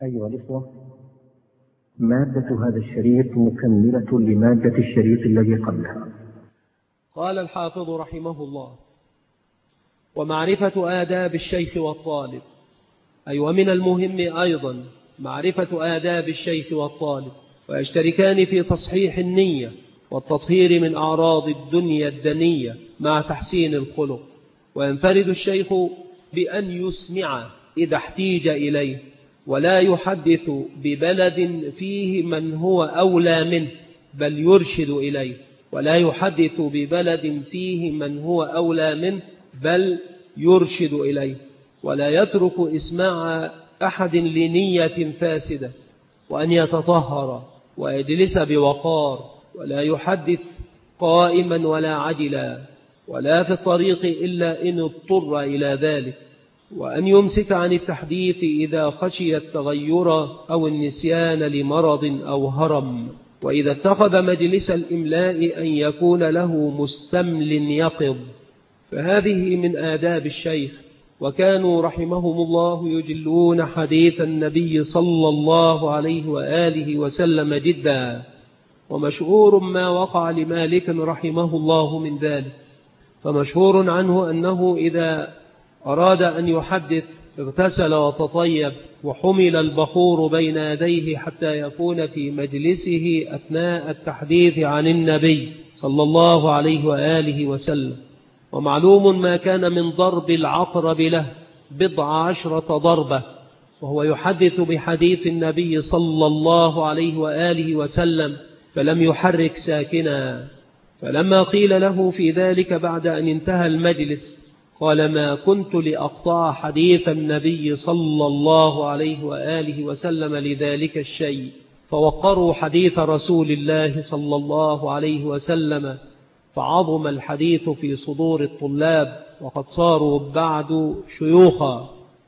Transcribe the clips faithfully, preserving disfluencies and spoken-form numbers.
أيها الإخوة، مادة هذا الشريط مكملة لمادة الشريط الذي قبلها. قال الحافظ رحمه الله: ومعرفة آداب الشيخ والطالب. أي ومن المهم أيضا معرفة آداب الشيخ والطالب، ويشتركان في تصحيح النية والتطهير من أعراض الدنيا الدنية مع تحسين الخلق. وينفرد الشيخ بأن يسمع إذا احتيج إليه، ولا يحدث ببلد فيه من هو أولى منه، بل يرشد إليه. ولا يحدث ببلد فيه من هو أولى منه بل يرشد إليه. ولا يترك إسماع أحد لنية فاسدة، وأن يتطهر ويجلس بوقار، ولا يحدث قائما ولا عجلا، ولا في الطريق إلا إن اضطر إلى ذلك. وأن يمسك عن التحديث إذا خشي التغير أو النسيان لمرض أو هرم. وإذا اتخذ مجلس الإملاء أن يكون له مستمل يقظ. فهذه من آداب الشيخ. وكانوا رحمهم الله يجلون حديث النبي صلى الله عليه وآله وسلم جدا، ومشهور ما وقع لمالك رحمه الله من ذلك. فمشهور عنه أنه إذا أراد أن يحدث اغتسل وتطيب، وحمل البخور بين يديه حتى يكون في مجلسه أثناء التحديث عن النبي صلى الله عليه وآله وسلم. ومعلوم ما كان من ضرب العقرب له بضع عشرة ضربة، وهو يحدث بحديث النبي صلى الله عليه وآله وسلم، فلم يحرك ساكنا. فلما قيل له في ذلك بعد أن انتهى المجلس قال: ما كنت لأقطع حديث النبي صلى الله عليه وآله وسلم لذلك الشيء. فوقروا حديث رسول الله صلى الله عليه وسلم، فعظم الحديث في صدور الطلاب، وقد صاروا بعد شيوخا.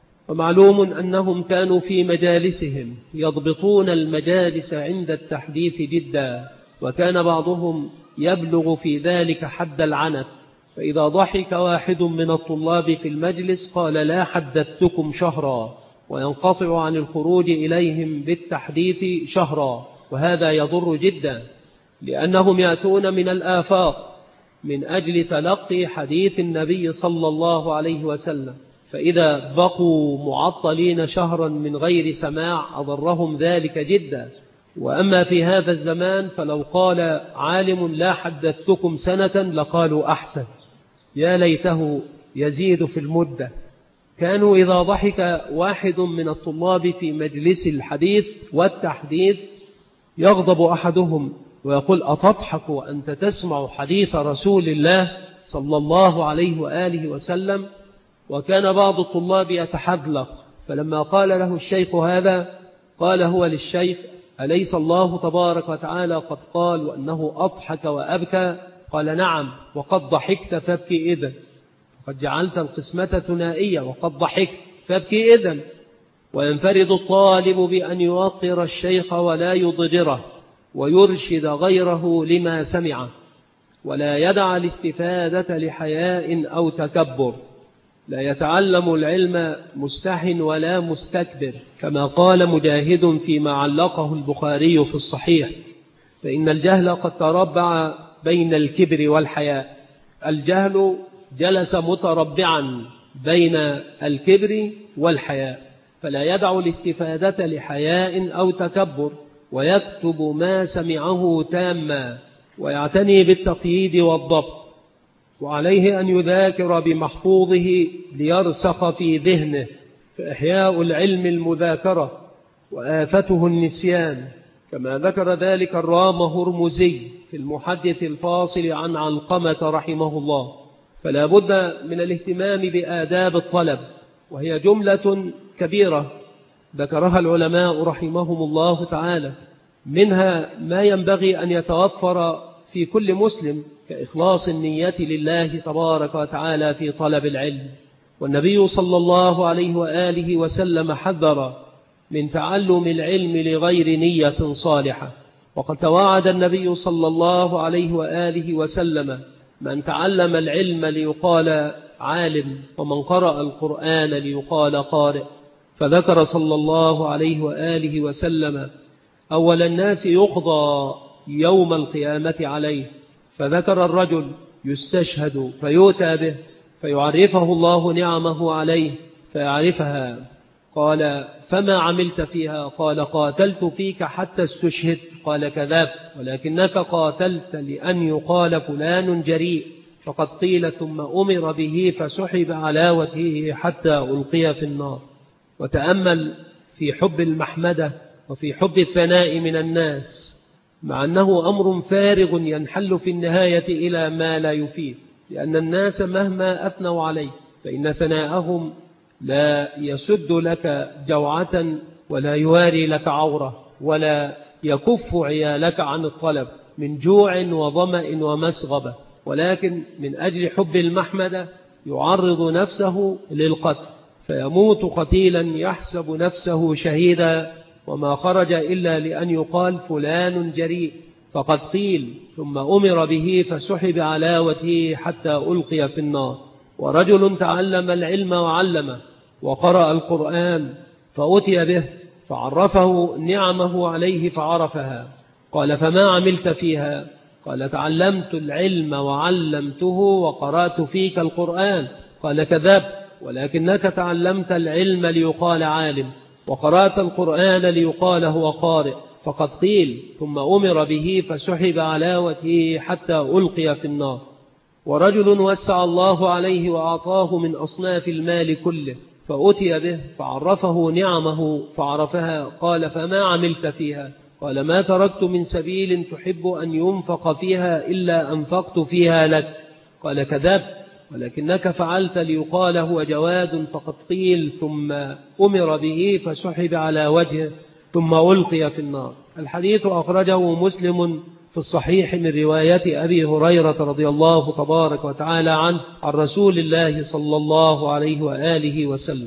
ومعلوم أنهم كانوا في مجالسهم يضبطون المجالس عند التحديث جدا، وكان بعضهم يبلغ في ذلك حد العنت. فإذا ضحك واحد من الطلاب في المجلس قال: لا حدثتكم شهرا، وينقطع عن الخروج إليهم بالتحديث شهرا. وهذا يضر جدا، لأنهم يأتون من الآفاق من أجل تلقي حديث النبي صلى الله عليه وسلم، فإذا بقوا معطلين شهرا من غير سماع أضرهم ذلك جدا. وأما في هذا الزمان فلو قال عالم: لا حدثتكم سنة، لقالوا أحسن، يا ليته يزيد في المدة. كانوا إذا ضحك واحد من الطلاب في مجلس الحديث والتحديث يغضب أحدهم ويقول: أتضحك وأنت تسمع حديث رسول الله صلى الله عليه وآله وسلم؟ وكان بعض الطلاب يتحذلق، فلما قال له الشيخ هذا قال هو للشيخ: أليس الله تبارك وتعالى قد قال وأنه أضحك وأبكى؟ قال: نعم، وقد ضحكت فابكي إذن، قد جعلت القسمة ثنائية، وقد ضحكت فابكي إذن. وينفرد الطالب بأن يوقر الشيخ ولا يضجره، ويرشد غيره لما سمعه، ولا يدع الاستفادة لحياء أو تكبر. لا يتعلم العلم مستح ولا مستكبر، كما قال مجاهد فيما علقه البخاري في الصحيح: فإن الجهل قد تربع بين الكبر والحياء. الجهل جلس متربعا بين الكبر والحياء، فلا يدع الاستفادة لحياء أو تكبر، ويكتب ما سمعه تاما، ويعتني بالتقييد والضبط. وعليه أن يذاكر بمحفوظه ليرسخ في ذهنه، فإحياء العلم المذاكرة، وآفته النسيان، كما ذكر ذلك الرام هرمزي في المحدث الفاصل عن علقمة رحمه الله. فلا بد من الاهتمام بآداب الطلب، وهي جملة كبيرة ذكرها العلماء رحمهم الله تعالى. منها ما ينبغي أن يتوفر في كل مسلم كإخلاص النية لله تبارك وتعالى في طلب العلم. والنبي صلى الله عليه وآله وسلم حذر من تعلم العلم لغير نية صالحة. وقد توعد النبي صلى الله عليه وآله وسلم: من تعلم العلم ليقال عالم، ومن قرأ القرآن ليقال قارئ. فذكر صلى الله عليه وآله وسلم أول الناس يقضى يوم القيامة عليه، فذكر الرجل يستشهد فيؤتى به فيعرفه الله نعمه عليه فيعرفها. قال فما عملت فيها؟ قال قاتلت فيك حتى استشهدت. قال كذاب، ولكنك قاتلت لأن يقال فلان جريء، فقد قيل ثم أمر به فسحب على وجهه حتى ألقي في النار. وتأمل في حب المحمدة وفي حب الثناء من الناس، مع أنه أمر فارغ ينحل في النهاية إلى ما لا يفيد، لأن الناس مهما أثنوا عليه فإن ثناءهم لا يسد لك جوعة ولا يواري لك عورة ولا يكف عيالك عن الطلب من جوع وظمأ ومسغبة، ولكن من أجل حب المحمدة يعرض نفسه للقتل فيموت قتيلا يحسب نفسه شهيدا، وما خرج إلا لأن يقال فلان جريء، فقد قيل ثم أمر به فسحب على وجهه حتى ألقي في النار. ورجل تعلم العلم وعلمه وقرأ القرآن فأتي به فعرفه نعمه عليه فعرفها. قال فما عملت فيها؟ قال تعلمت العلم وعلمته وقرأت فيك القرآن. قال كذاب، ولكنك تعلمت العلم ليقال عالم وقرأت القرآن ليقال هو قارئ، فقد قيل ثم أمر به فسحب على وجهه حتى ألقي في النار. ورجل وسع الله عليه وأعطاه من أصناف المال كله فأتي به فعرفه نعمه فعرفها. قال فما عملت فيها؟ قال ما تركت من سبيل تحب أن ينفق فيها إلا أنفقت فيها لك. قال كذاب، ولكنك فعلت ليقال هو جواد، فقد قيل ثم أمر به فسحب على وجهه ثم ألقي في النار. الحديث أخرجه مسلم في الصحيح من رواية أبي هريرة رضي الله تبارك وتعالى عنه عن رسول الله صلى الله عليه وآله وسلم.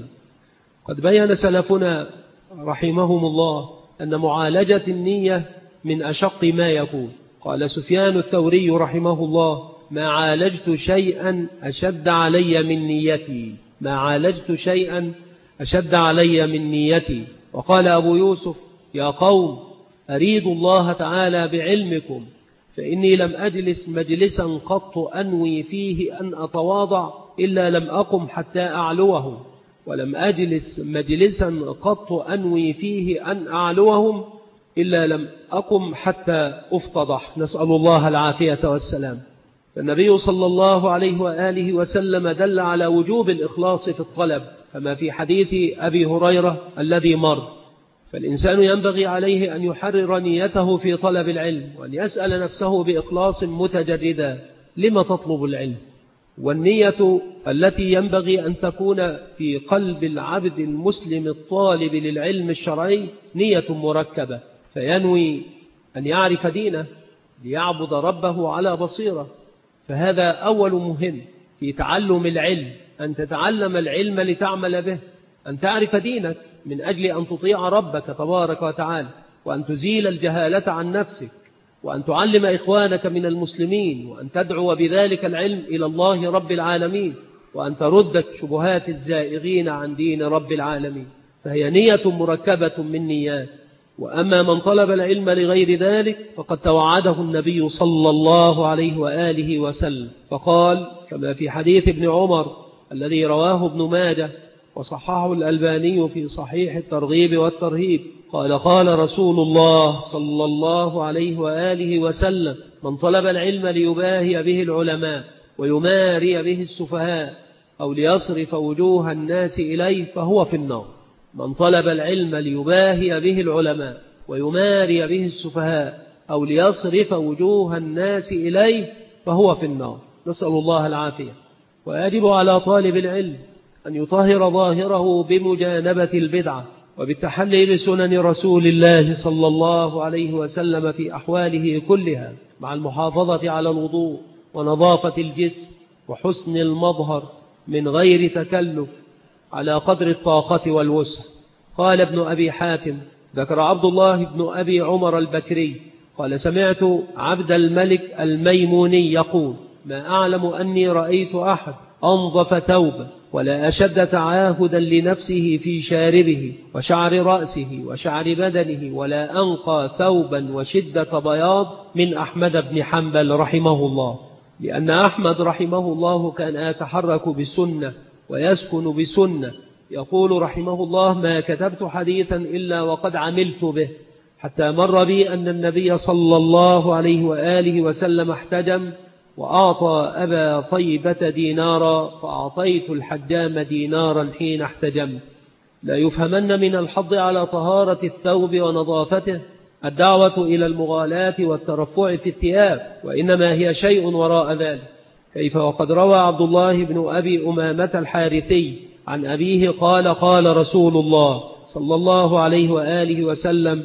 قد بيّن سلفنا رحمهم الله أن معالجة النية من أشق ما يكون. قال سفيان الثوري رحمه الله ما عالجت شيئا أشد علي من نيتي ما عالجت شيئا أشد علي من نيتي. وقال أبو يوسف يا قوم أريد الله تعالى بعلمكم، فإني لم أجلس مجلسا قط أنوي فيه أن أتواضع إلا لم أقم حتى أعلوه، ولم أجلس مجلسا قط أنوي فيه أن أعلوهم إلا لم أقم حتى أفتضح. نسأل الله العافية والسلام. فالنبي صلى الله عليه وآله وسلم دل على وجوب الإخلاص في الطلب كما في حديث أبي هريرة الذي مر. فالإنسان ينبغي عليه أن يحرر نيته في طلب العلم وأن يسأل نفسه بإخلاص متجردا لما تطلب العلم. والنية التي ينبغي أن تكون في قلب العبد المسلم الطالب للعلم الشرعي نية مركبة، فينوي أن يعرف دينه ليعبد ربه على بصيرة. فهذا أول مهم في تعلم العلم، أن تتعلم العلم لتعمل به، أن تعرف دينك من أجل أن تطيع ربك تبارك وتعالى، وأن تزيل الجهالة عن نفسك، وأن تعلم إخوانك من المسلمين، وأن تدعو بذلك العلم إلى الله رب العالمين، وأن ترد شبهات الزائغين عن دين رب العالمين. فهي نية مركبة من نيات. وأما من طلب العلم لغير ذلك فقد توعده النبي صلى الله عليه وآله وسلم فقال كما في حديث ابن عمر الذي رواه ابن ماجه وصححه الألباني في صحيح الترغيب والترهيب قال قال رسول الله صلى الله عليه وآله وسلم من طلب العلم ليباهي به العلماء ويماري به السفهاء أو ليصرف وجوه الناس إليه فهو في النار. من طلب العلم ليباهي به العلماء ويماري به السفهاء أو ليصرف وجوه الناس إليه فهو في النار. نسأل الله العافية. ويجب على طالب العلم أن يطهر ظاهره بمجانبة البدعة وبالتحلي بسنن رسول الله صلى الله عليه وسلم في أحواله كلها، مع المحافظة على الوضوء ونظافة الجسم وحسن المظهر من غير تكلف على قدر الطاقة والوسع. قال ابن أبي حاتم ذكر عبد الله بن أبي عمر البكري قال سمعت عبد الملك الميموني يقول ما أعلم أني رأيت أحد أنظف ثوبا ولا أشد تعاهدا لنفسه في شاربه وشعر رأسه وشعر بدنه، ولا أنقى ثوبا وشدة بياض من أحمد بن حنبل رحمه الله، لأن أحمد رحمه الله كان يتحرك بالسنة ويسكن بسنة. يقول رحمه الله: ما كتبت حديثا إلا وقد عملت به، حتى مر بي أن النبي صلى الله عليه وآله وسلم احتجم وأعطى أبا طيبة دينارا، فأعطيت الحجام دينارا حين احتجمت. لا يفهمن من الحض على طهارة الثوب ونظافته الدعوة إلى المغالاة والترفع في الثياب، وإنما هي شيء وراء ذلك. كيف وقد روى عبد الله بن أبي أمامة الحارثي عن أبيه قال: قال رسول الله صلى الله عليه وآله وسلم: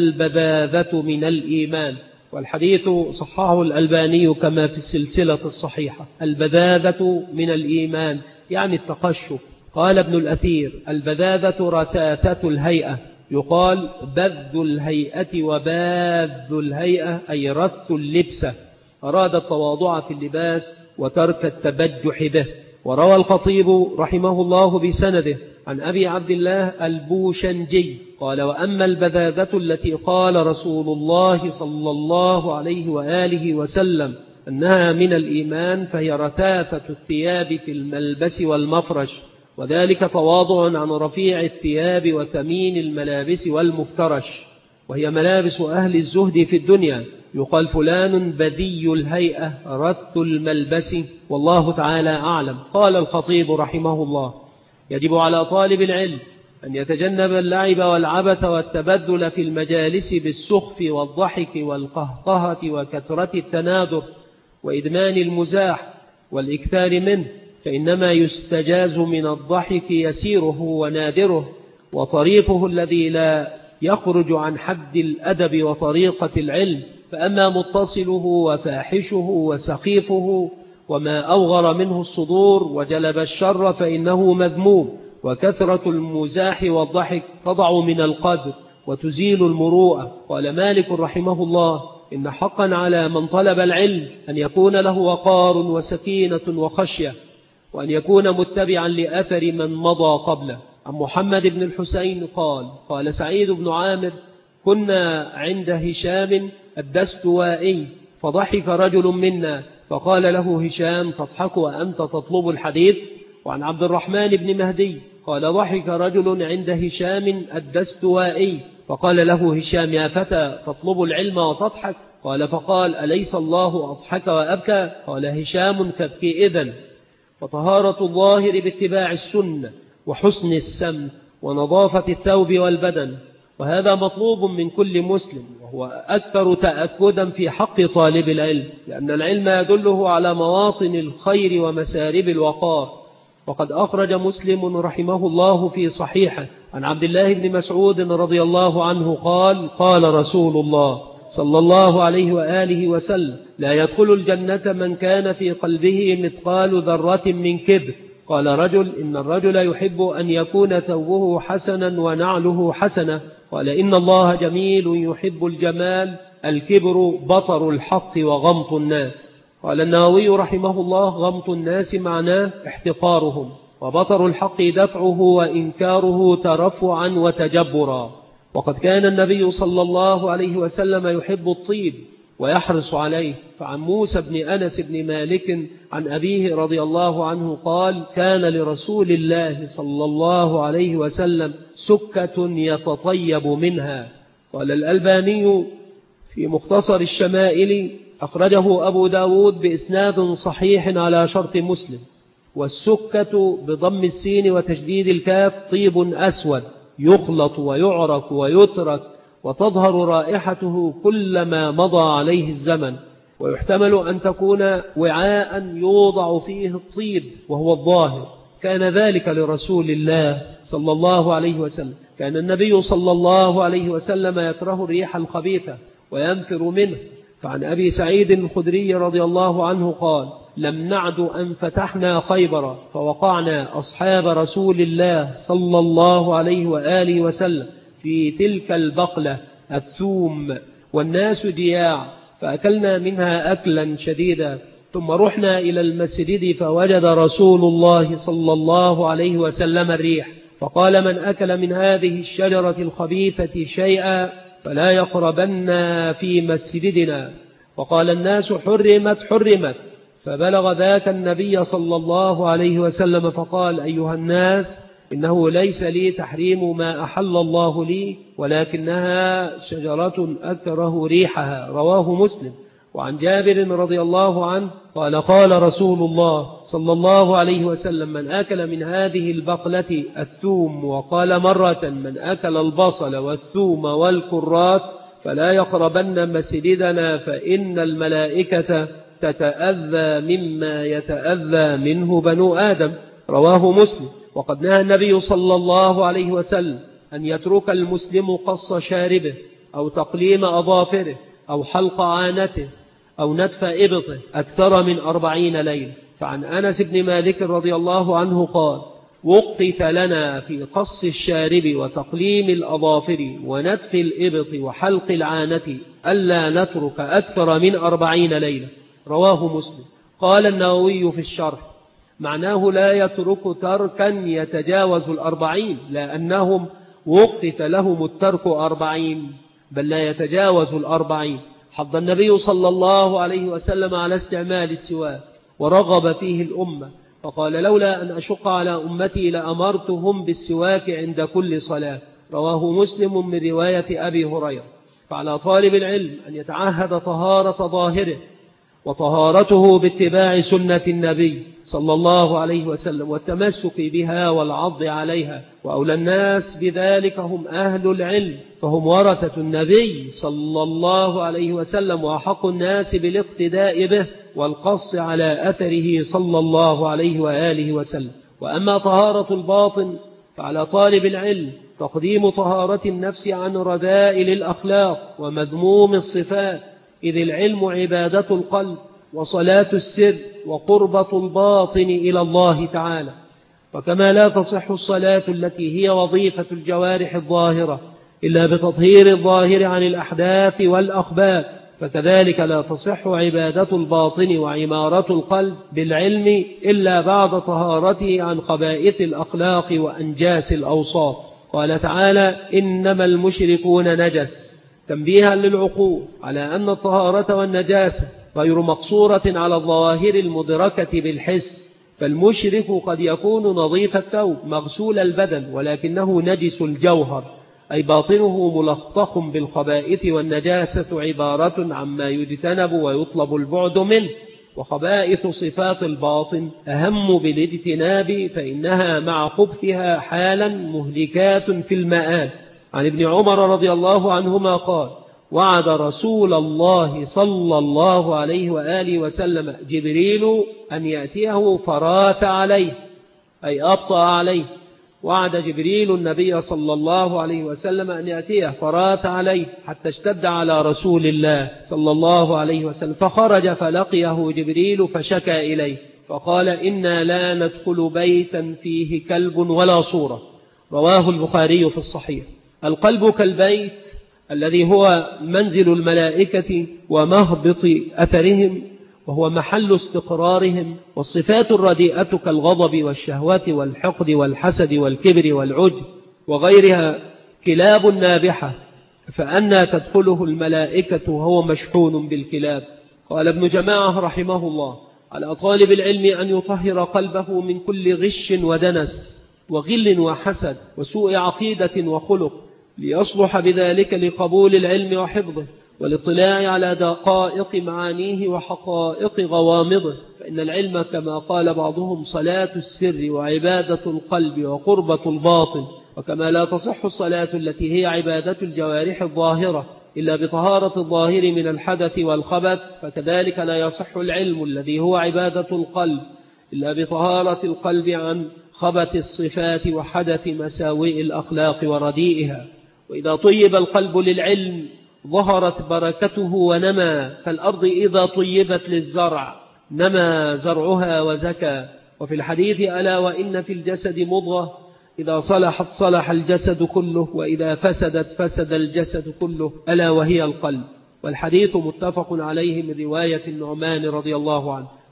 البذاذة من الإيمان. والحديث صححه الألباني كما في السلسلة الصحيحة. البذاذة من الإيمان يعني التقشف. قال ابن الأثير: البذاذة رثاثة الهيئة، يقال بذ الهيئة وباذ الهيئة أي رث اللبسة، أراد التواضع في اللباس وترك التبجح به. وروى الخطيب رحمه الله بسنده عن أبي عبد الله البوشنجي قال: وأما البذاذة التي قال رسول الله صلى الله عليه وآله وسلم أنها من الإيمان، فهي رثاثة الثياب في الملبس والمفرش، وذلك تواضع عن رفيع الثياب وثمين الملابس والمفترش، وهي ملابس أهل الزهد في الدنيا. يقال فلان بذي الهيئة رث الملبس، والله تعالى أعلم. قال الخطيب رحمه الله: يجب على طالب العلم أن يتجنب اللعب والعبث والتبذل في المجالس بالسخف والضحك والقهقهة وكثرة التنادر وإدمان المزاح والإكثار منه، فإنما يستجاز من الضحك يسيره ونادره وطريفه الذي لا يخرج عن حد الأدب وطريقة العلم. فأما متصله وفاحشه وسخيفه وما أوغر منه الصدور وجلب الشر فإنه مذموم. وكثرة المزاح والضحك تضع من القدر وتزيل المروءة. قال مالك رحمه الله: إن حقا على من طلب العلم أن يكون له وقار وسكينة وخشية، وأن يكون متبعا لأثر من مضى قبله. عن محمد بن الحسين قال: قال سعيد بن عامر: كنا عند هشام الدستوائي فضحك رجل منا، فقال له هشام: تضحك وأنت تطلب الحديث؟ وعن عبد الرحمن بن مهدي قال: ضحك رجل عند هشام الدستوائي، فقال له هشام: يا فتى تطلب العلم وتضحك؟ قال: فقال: أليس الله أضحك وأبكى؟ قال هشام: تبكي إذن. فطهارة الظاهر باتباع السنة وحسن السمت ونظافة الثوب والبدن، وهذا مطلوب من كل مسلم، وهو أكثر تأكدا في حق طالب العلم، لأن العلم يدله على مواطن الخير ومسارب الوقار. وقد أخرج مسلم رحمه الله في صحيحه عن عبد الله بن مسعود رضي الله عنه قال: قال رسول الله صلى الله عليه وآله وسلم: لا يدخل الجنة من كان في قلبه مثقال ذرة من كبر. قال رجل: إن الرجل يحب أن يكون ثوبه حسنا ونعله حسنة. قال: إن الله جميل يحب الجمال، الكبر بطر الحق وغمط الناس. قال النووي رحمه الله: غمط الناس معناه احتقارهم، وبطر الحق دفعه وإنكاره ترفعا وتجبرا. وقد كان النبي صلى الله عليه وسلم يحب الطيب ويحرص عليه. فعن موسى بن أنس بن مالك عن أبيه رضي الله عنه قال: كان لرسول الله صلى الله عليه وسلم سكة يتطيب منها. قال الألباني في مختصر الشمائل: أخرجه أبو داود بإسناد صحيح على شرط مسلم. والسكة بضم السين وتشديد الكاف طيب أسود يخلط ويعرق ويترك، وتظهر رائحته كلما مضى عليه الزمن. ويحتمل أن تكون وعاء يوضع فيه الطيب وهو الظاهر. كان ذلك لرسول الله صلى الله عليه وسلم. كان النبي صلى الله عليه وسلم يكره الريح الخبيثة وينفر منه. فعن أبي سعيد الخدري رضي الله عنه قال: لم نعد أن فتحنا خيبر فوقعنا أصحاب رسول الله صلى الله عليه وآله وسلم في تلك البقلة الثوم والناس جياع، فأكلنا منها أكلا شديدا، ثم رحنا إلى المسجد فوجد رسول الله صلى الله عليه وسلم الريح، فقال: من أكل من هذه الشجرة الخبيثة شيئا فلا يقربن في مسجدنا. فقال الناس: حرمت حرمت. فبلغ ذاك النبي صلى الله عليه وسلم فقال: أيها الناس، إنه ليس لي تحريم ما أحل الله لي، ولكنها شجرة أكره ريحها. رواه مسلم. وعن جابر رضي الله عنه قال: قال رسول الله صلى الله عليه وسلم: من أكل من هذه البقلة الثوم، وقال مرة: من أكل البصل والثوم والكرات فلا يقربن مسجدنا فإن الملائكة تتأذى مما يتأذى منه بنو آدم. رواه مسلم. وقد نهى النبي صلى الله عليه وسلم أن يترك المسلم قص شاربه أو تقليم أظافره أو حلق عانته أو نتف إبطه أكثر من أربعين ليلة. فعن أنس بن مالك رضي الله عنه قال: وقت لنا في قص الشارب وتقليم الأظافر ونتف الإبط وحلق العانة ألا نترك أكثر من أربعين ليلة. رواه مسلم. قال النووي في الشرح: معناه لا يترك تركا يتجاوز الأربعين، لأنهم وقت لهم الترك أربعين، بل لا يتجاوز الأربعين. حض النبي صلى الله عليه وسلم على استعمال السواك ورغب فيه الأمة، فقال: لولا أن أشق على أمتي لأمرتهم بالسواك عند كل صلاة. رواه مسلم من رواية أبي هريرة. فعلى طالب العلم أن يتعهد طهارة ظاهره وطهارته باتباع سنة النبي صلى الله عليه وسلم والتمسك بها والعض عليها، وأولى الناس بذلك هم أهل العلم، فهم ورثة النبي صلى الله عليه وسلم وأحق الناس بالاقتداء به والقص على أثره صلى الله عليه وآله وسلم. وأما طهارة الباطن فعلى طالب العلم تقديم طهارة النفس عن رذائل الأخلاق ومذموم الصفات، إذ العلم عبادة القلب وصلاة السر وقربة الباطن إلى الله تعالى. وكما لا تصح الصلاة التي هي وظيفة الجوارح الظاهرة إلا بتطهير الظاهر عن الأحداث والأخبات، فكذلك لا تصح عبادة الباطن وعمارة القلب بالعلم إلا بعد طهارته عن خبائث الأخلاق وأنجاس الأوصاف. قال تعالى: إنما المشركون نجس، تنبيها للعقول على أن الطهارة والنجاسة غير مقصورة على الظواهر المدركة بالحس، فالمشرك قد يكون نظيف الثوب مغسول البدن ولكنه نجس الجوهر، أي باطنه ملطخ بالخبائث، والنجاسة عبارة عما يجتنب ويطلب البعد منه. وخبائث صفات الباطن أهم بالاجتناب، فإنها مع خبثها حالا مهلكات في المآل. عن ابن عمر رضي الله عنهما قال: وعد رسول الله صلى الله عليه وآله وسلم جبريل أن يأتيه فرات عليه، أي أبطأ عليه. وعد جبريل النبي صلى الله عليه وسلم أن يأتيه فرات عليه حتى اشتد على رسول الله صلى الله عليه وسلم، فخرج فلقيه جبريل فشكى إليه فقال: إنا لا ندخل بيتا فيه كلب ولا صورة. رواه البخاري في الصحيح. القلب كالبيت الذي هو منزل الملائكة ومهبط أثرهم، وهو محل استقرارهم. والصفات الرديئة كالغضب والشهوة والحقد والحسد والكبر والعجب وغيرها كلاب نابحة، فأنى تدخله الملائكة وهو مشحون بالكلاب. قال ابن جماعة رحمه الله: على طالب العلم أن يطهر قلبه من كل غش ودنس وغل وحسد وسوء عقيدة وخلق، ليصلح بذلك لقبول العلم وحفظه والاطلاع على دقائق معانيه وحقائق غوامضه. فإن العلم كما قال بعضهم صلاة السر وعبادة القلب وقربة الباطن. وكما لا تصح الصلاة التي هي عبادة الجوارح الظاهرة إلا بطهارة الظاهر من الحدث والخبث، فكذلك لا يصح العلم الذي هو عبادة القلب إلا بطهارة القلب عن خبث الصفات وحدث مساوئ الأخلاق ورديئها. وإذا طيب القلب للعلم ظهرت بركته ونمى، كالأرض إذا طيبت للزرع نمى زرعها وزكى. وفي الحديث: ألا وإن في الجسد مضغة إذا صلحت صلح الجسد كله، وإذا فسدت فسد الجسد كله، ألا وهي القلب. والحديث متفق عليه من رواية النعمان رضي الله عنه.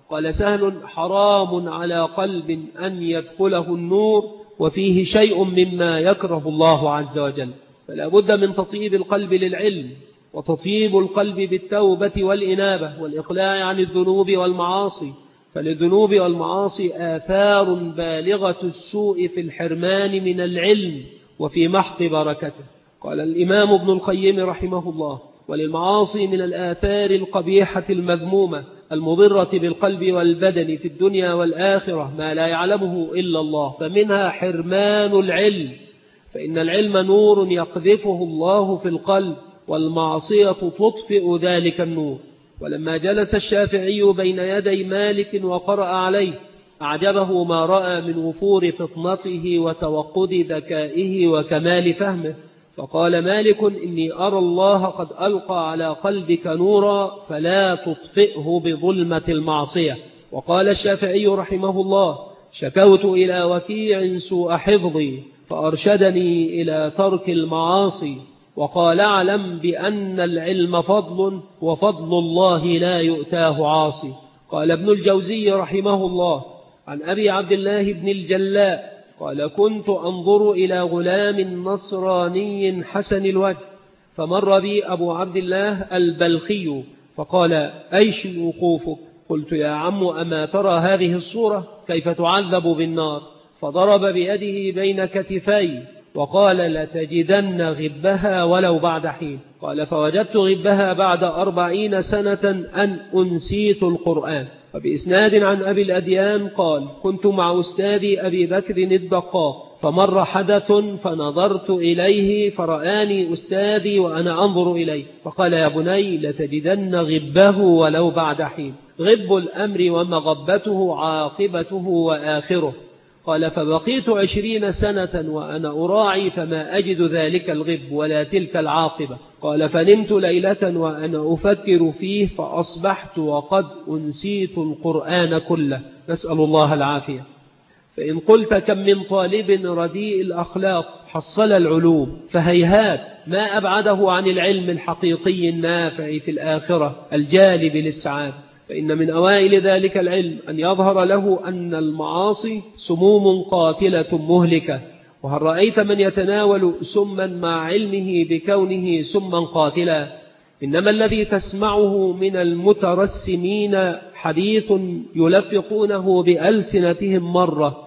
قال سهل: حرام على قلب أن يدخله النور وفيه شيء مما يكره الله عز وجل. فلا بد من تطيب القلب للعلم، وتطيب القلب بالتوبة والإنابة والإقلاع عن الذنوب والمعاصي، فللذنوب والمعاصي آثار بالغة السوء في الحرمان من العلم وفي محق بركته. قال الإمام ابن القيم رحمه الله: وللمعاصي من الآثار القبيحة المذمومة المضرة بالقلب والبدن في الدنيا والآخرة ما لا يعلمه إلا الله، فمنها حرمان العلم، فإن العلم نور يقذفه الله في القلب، والمعصية تطفئ ذلك النور. ولما جلس الشافعي بين يدي مالك وقرأ عليه أعجبه ما رأى من وفور فطنته وتوقد ذكائه وكمال فهمه، فقال مالك: إني أرى الله قد ألقى على قلبك نورا فلا تطفئه بظلمة المعصية. وقال الشافعي رحمه الله: شكوت إلى وكيع سوء حفظي فأرشدني إلى ترك المعاصي. وقال: اعلم بأن العلم فضل، وفضل الله لا يؤتاه عاصي. قال ابن الجوزي رحمه الله عن أبي عبد الله بن الجلاء قال: كنت أنظر إلى غلام نصراني حسن الوجه، فمر بي أبو عبد الله البلخي فقال: أيش وقوفك؟ قلت: يا عم، أما ترى هذه الصورة كيف تعذب بالنار؟ فضرب بيده بين كتفي وقال: لتجدن غبها ولو بعد حين. قال: فوجدت غبها بعد أربعين سنة أن أنسيت القرآن. وبإسناد عن أبي الأديان قال: كنت مع أستاذي أبي بكر الدقاق، فمر حدث فنظرت إليه فرآني أستاذي وأنا أنظر إليه، فقال: يا بني، لتجدن غبه ولو بعد حين. غب الأمر ومغبته عاقبته وآخره. قال: فبقيت عشرين سنة وأنا أراعي فما أجد ذلك الغب ولا تلك العاقبة. قال: فنمت ليلة وأنا أفكر فيه فأصبحت وقد أنسيت القرآن كله، نسأل الله العافية. فإن قلت: كم من طالب رديء الأخلاق حصل العلوم، فهيهات ما أبعده عن العلم الحقيقي النافع في الآخرة الجالب للسعادة. فإن من أوائل ذلك العلم أن يظهر له أن المعاصي سموم قاتلة مهلكة. وهل رأيت من يتناول سما مع علمه بكونه سما قاتلا؟ إنما الذي تسمعه من المترسمين حديث يلفقونه بألسنتهم مرة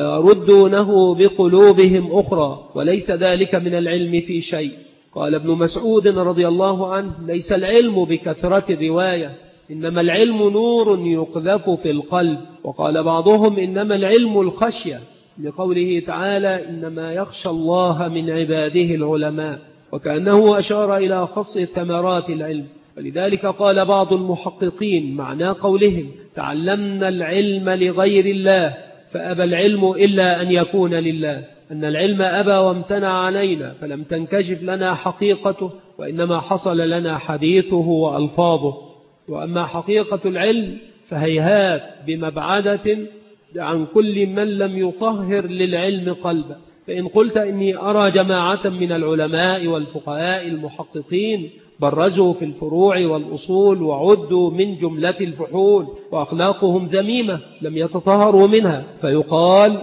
ويردونه بقلوبهم أخرى، وليس ذلك من العلم في شيء. قال ابن مسعود رضي الله عنه: ليس العلم بكثرة الرواية، إنما العلم نور يقذف في القلب. وقال بعضهم: إنما العلم الخشية، لقوله تعالى: إنما يخشى الله من عباده العلماء، وكأنه أشار إلى خص ثمرات العلم. ولذلك قال بعض المحققين معنى قولهم: تعلمنا العلم لغير الله فأبى العلم إلا أن يكون لله، أن العلم أبى وامتنع علينا فلم تنكشف لنا حقيقته، وإنما حصل لنا حديثه وألفاظه. وأما حقيقة العلم فهيهات بمبعدة عن كل من لم يطهر للعلم قلبه. فإن قلت: إني أرى جماعة من العلماء والفقهاء المحققين برزوا في الفروع والأصول وعدوا من جملة الفحول وأخلاقهم ذميمة لم يتطهروا منها، فيقال: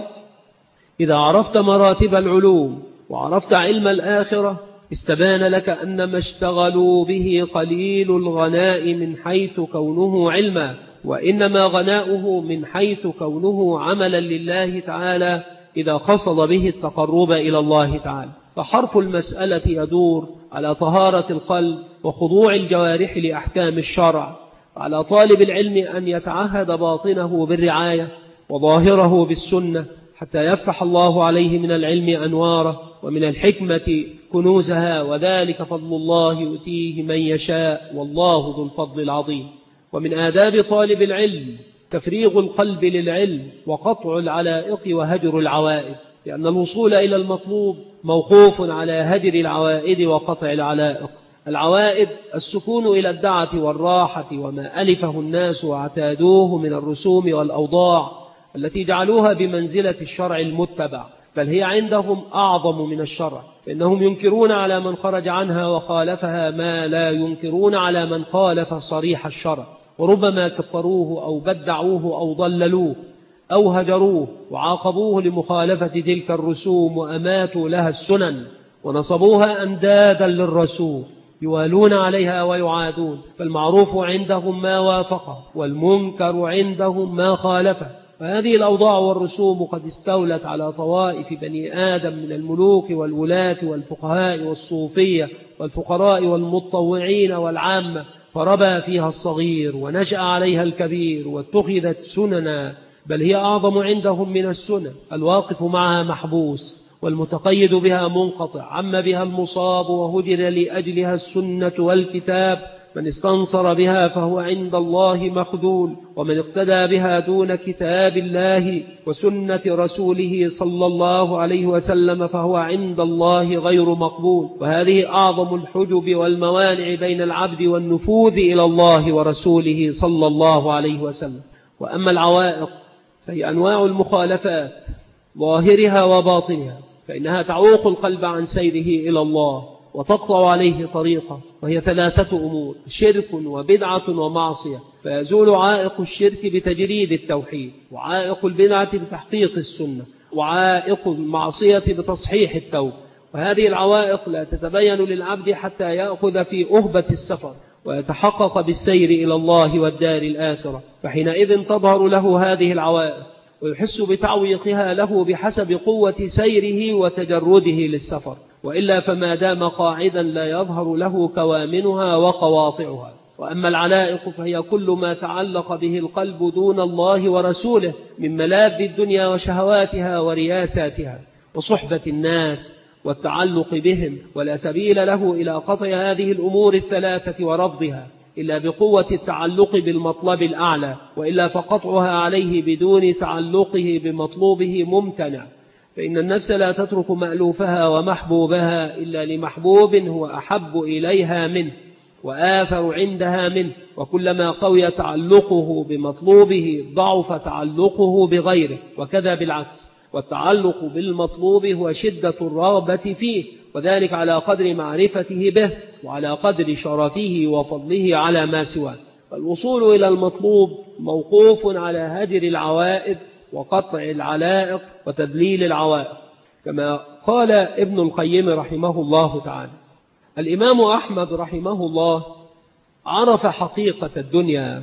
إذا عرفت مراتب العلوم وعرفت علم الآخرة استبان لك أن ما اشتغلوا به قليل الغناء من حيث كونه علما، وإنما غناؤه من حيث كونه عملا لله تعالى إذا قصد به التقرب إلى الله تعالى. فحرف المسألة يدور على طهارة القلب وخضوع الجوارح لأحكام الشرع. على طالب العلم أن يتعهد باطنه بالرعاية وظاهره بالسنة حتى يفتح الله عليه من العلم أنواره ومن الحكمة كنوزها، وذلك فضل الله يؤتيه من يشاء والله ذو الفضل العظيم. ومن آداب طالب العلم تفريغ القلب للعلم وقطع العلائق وهجر العوائد، لأن الوصول إلى المطلوب موقوف على هجر العوائد وقطع العلائق. العوائد السكون إلى الدعة والراحة وما ألفه الناس واعتادوه من الرسوم والأوضاع التي جعلوها بمنزلة الشرع المتبع، بل هي عندهم أعظم من الشرع، فإنهم ينكرون على من خرج عنها وخالفها ما لا ينكرون على من خالف صريح الشرع. وربما كفروه أو بدعوه أو ضللوه أو هجروه وعاقبوه لمخالفة تلك الرسوم وأماتوا لها السنن ونصبوها أندادا للرسول يوالون عليها ويعادون، فالمعروف عندهم ما وافقه والمنكر عندهم ما خالفه. فهذه الأوضاع والرسوم قد استولت على طوائف بني آدم من الملوك والولاة والفقهاء والصوفية والفقراء والمتطوعين والعامة، فربى فيها الصغير ونشأ عليها الكبير واتخذت سننا، بل هي أعظم عندهم من السنن. الواقف معها محبوس والمتقيد بها منقطع، عم بها المصاب وهجر لأجلها السنة والكتاب. من استنصر بها فهو عند الله مخذول، ومن اقتدى بها دون كتاب الله وسنة رسوله صلى الله عليه وسلم فهو عند الله غير مقبول. وهذه أعظم الحجب والموانع بين العبد والنفوذ إلى الله ورسوله صلى الله عليه وسلم. وأما العوائق فهي أنواع المخالفات ظاهرها وباطنها، فإنها تعوق القلب عن سيره إلى الله وتقطع عليه طريقه، وهي ثلاثة أمور: شرك وبدعة ومعصية. فيزول عائق الشرك بتجريد التوحيد، وعائق البدعة بتحقيق السنة، وعائق المعصية بتصحيح التوبة. وهذه العوائق لا تتبين للعبد حتى يأخذ في أهبة السفر ويتحقق بالسير إلى الله والدار الآخرة، فحينئذ تظهر له هذه العوائق ويحس بتعويقها له بحسب قوة سيره وتجرده للسفر، وإلا فما دام قاعدا لا يظهر له كوامنها وقواطعها. وأما العلائق فهي كل ما تعلق به القلب دون الله ورسوله من ملاذ الدنيا وشهواتها ورياساتها وصحبة الناس والتعلق بهم، ولا سبيل له إلى قطع هذه الأمور الثلاثة ورفضها إلا بقوة التعلق بالمطلب الأعلى، وإلا فقطعها عليه بدون تعلقه بمطلوبه ممتنع. فإن النفس لا تترك مألوفها ومحبوبها إلا لمحبوب هو أحب إليها منه وآثر عندها منه، وكلما قوي تعلقه بمطلوبه ضعف تعلقه بغيره، وكذا بالعكس. والتعلق بالمطلوب هو شدة الرغبة فيه، وذلك على قدر معرفته به وعلى قدر شرفه وفضله على ما سواه. فالوصول إلى المطلوب موقوف على هجر العوائد وقطع العلائق وتذليل العوائق، كما قال ابن القيم رحمه الله تعالى. الإمام أحمد رحمه الله عرف حقيقة الدنيا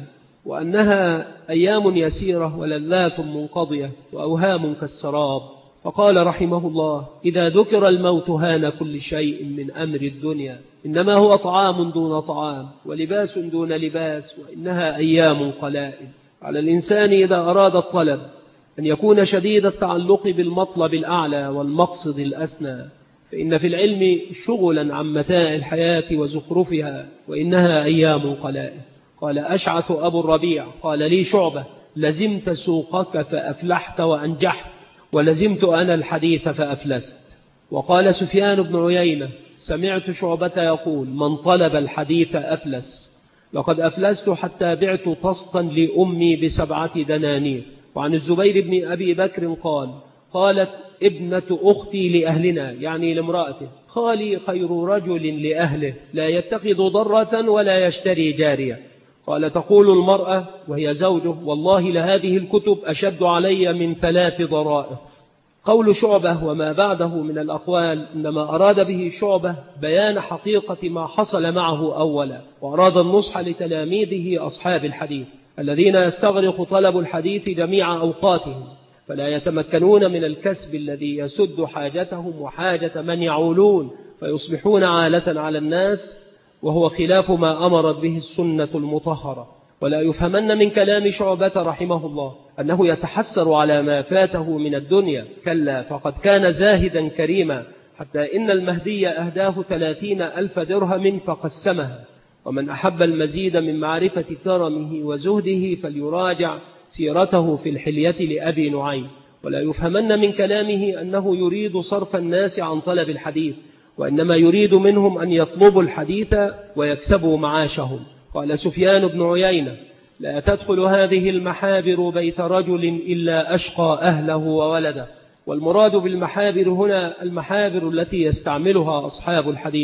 وأنها أيام يسيرة ولذات منقضية وأوهام كالسراب، فقال رحمه الله: إذا ذكر الموت هان كل شيء من أمر الدنيا، إنما هو طعام دون طعام ولباس دون لباس، وإنها أيام قلائل. على الإنسان إذا أراد الطلب أن يكون شديد التعلق بالمطلب الأعلى والمقصد الأسنى، فإن في العلم شغلا عن متاع الحياة وزخرفها، وإنها أيام قلائل. قال أشعث أبو الربيع قال لي شعبة: لزمت سوقك فأفلحت وأنجحت، ولزمت أنا الحديث فأفلست. وقال سفيان بن عيينة: سمعت شعبة يقول: من طلب الحديث أفلس، لقد أفلست حتى بعت طسطا لأمي بسبعة دنانير. وعن الزبير بن أبي بكر قال: قالت ابنة أختي لأهلنا، يعني لامرأته: خالي خير رجل لأهله، لا يتخذ ضرة ولا يشتري جارية. قال: تقول المرأة وهي زوجه: والله لهذه الكتب أشد علي من ثلاث ضرائب. قول شعبة وما بعده من الأقوال إنما أراد به شعبة بيان حقيقة ما حصل معه أولا، وأراد النصح لتلاميذه أصحاب الحديث الذين يستغرق طلب الحديث جميع أوقاتهم، فلا يتمكنون من الكسب الذي يسد حاجتهم وحاجة من يعولون، فيصبحون عالة على الناس، وهو خلاف ما أمرت به السنة المطهرة. ولا يفهمن من كلام شعبة رحمه الله أنه يتحسر على ما فاته من الدنيا، كلا، فقد كان زاهدا كريما، حتى إن المهدي أهداه ثلاثين ألف درهم فقسمها. ومن أحب المزيد من معرفة كرمه وزهده فليراجع سيرته في الحلية لأبي نعيم. ولا يفهمن من كلامه أنه يريد صرف الناس عن طلب الحديث، وإنما يريد منهم أن يطلبوا الحديث ويكسبوا معاشهم. قال سفيان بن عيينة: لا تدخل هذه المحابر بيت رجل إلا أشقى أهله وولده. والمراد بالمحابر هنا المحابر التي يستعملها أصحاب الحديث،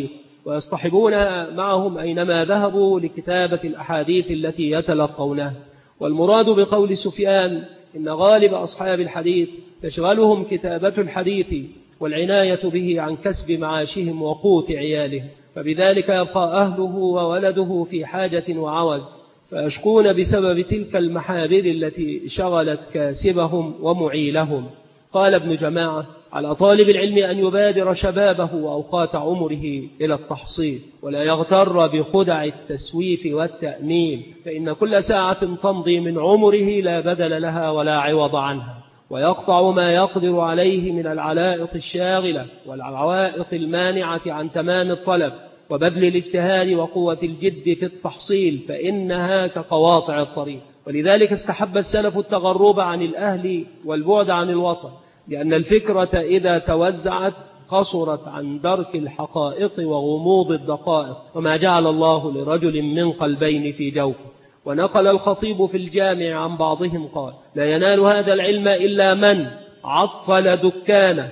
ويصطحبونها معهم أينما ذهبوا لكتابة الأحاديث التي يتلقونها. والمراد بقول سفيان إن غالب أصحاب الحديث تشغلهم كتابة الحديث والعناية به عن كسب معاشهم وقوت عيالهم، فبذلك يبقى أهله وولده في حاجة وعوز، فيشكون بسبب تلك المحابر التي شغلت كاسبهم ومعيلهم. قال ابن جماعة: على طالب العلم أن يبادر شبابه وأوقات عمره إلى التحصيل، ولا يغتر بخدع التسويف والتأمين، فإن كل ساعة تمضي من عمره لا بدل لها ولا عوض عنها، ويقطع ما يقدر عليه من العلائق الشاغلة والعوائق المانعة عن تمام الطلب وبذل الاجتهاد وقوة الجد في التحصيل، فإنها كقواطع الطريق. ولذلك استحب السلف التغرب عن الأهل والبعد عن الوطن، لأن الفكرة إذا توزعت قصرت عن درك الحقائق وغموض الدقائق، وما جعل الله لرجل من قلبين في جوفه. ونقل الخطيب في الجامع عن بعضهم قال: لا ينال هذا العلم إلا من عطل دكانه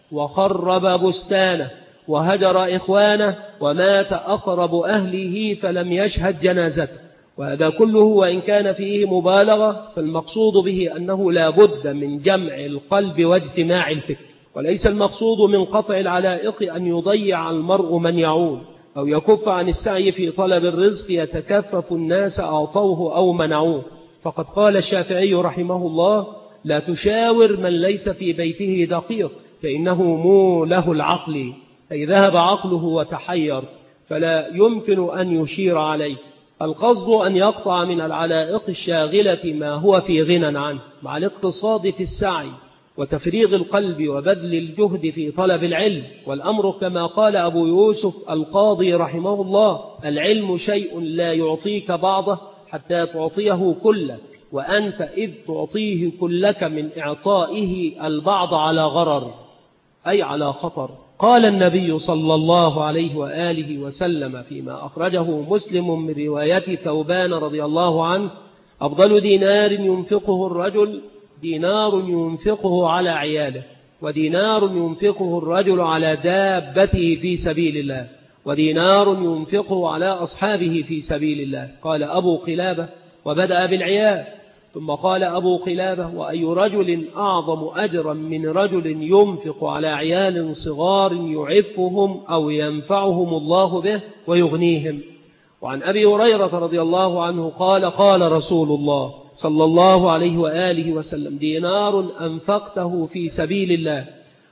وخرب بستانه وهجر إخوانه ومات أقرب أهله فلم يشهد جنازته. وهذا كله وإن كان فيه مبالغة فالمقصود به أنه لا بد من جمع القلب واجتماع الفكر، وليس المقصود من قطع العلائق أن يضيع المرء من يعول أو يكف عن السعي في طلب الرزق يتكفف الناس أعطوه أو منعوه. فقد قال الشافعي رحمه الله: لا تشاور من ليس في بيته دقيق فإنه موله العقل، أي ذهب عقله وتحير فلا يمكن أن يشير عليه. القصد أن يقطع من العلائق الشاغلة ما هو في غنى عنه، مع الاقتصاد في السعي وتفريغ القلب وبذل الجهد في طلب العلم. والأمر كما قال أبو يوسف القاضي رحمه الله: العلم شيء لا يعطيك بعضه حتى تعطيه كله، وأنت إذ تعطيه كلك من إعطائه البعض على غرر، أي على خطر. قال النبي صلى الله عليه وآله وسلم فيما أخرجه مسلم من رواية ثوبان رضي الله عنه: أفضل دينار ينفقه الرجل دينار ينفقه على عياله، ودينار ينفقه الرجل على دابته في سبيل الله، ودينار ينفقه على أصحابه في سبيل الله. قال أبو قلابة: وبدأ بالعيال. ثم قال أبو قلابة: وأي رجل أعظم أجرا من رجل ينفق على عيال صغار يعفهم أو ينفعهم الله به ويغنيهم. وعن أبي هريرة رضي الله عنه قال: قال رسول الله صلى الله عليه وآله وسلم: دينار أنفقته في سبيل الله،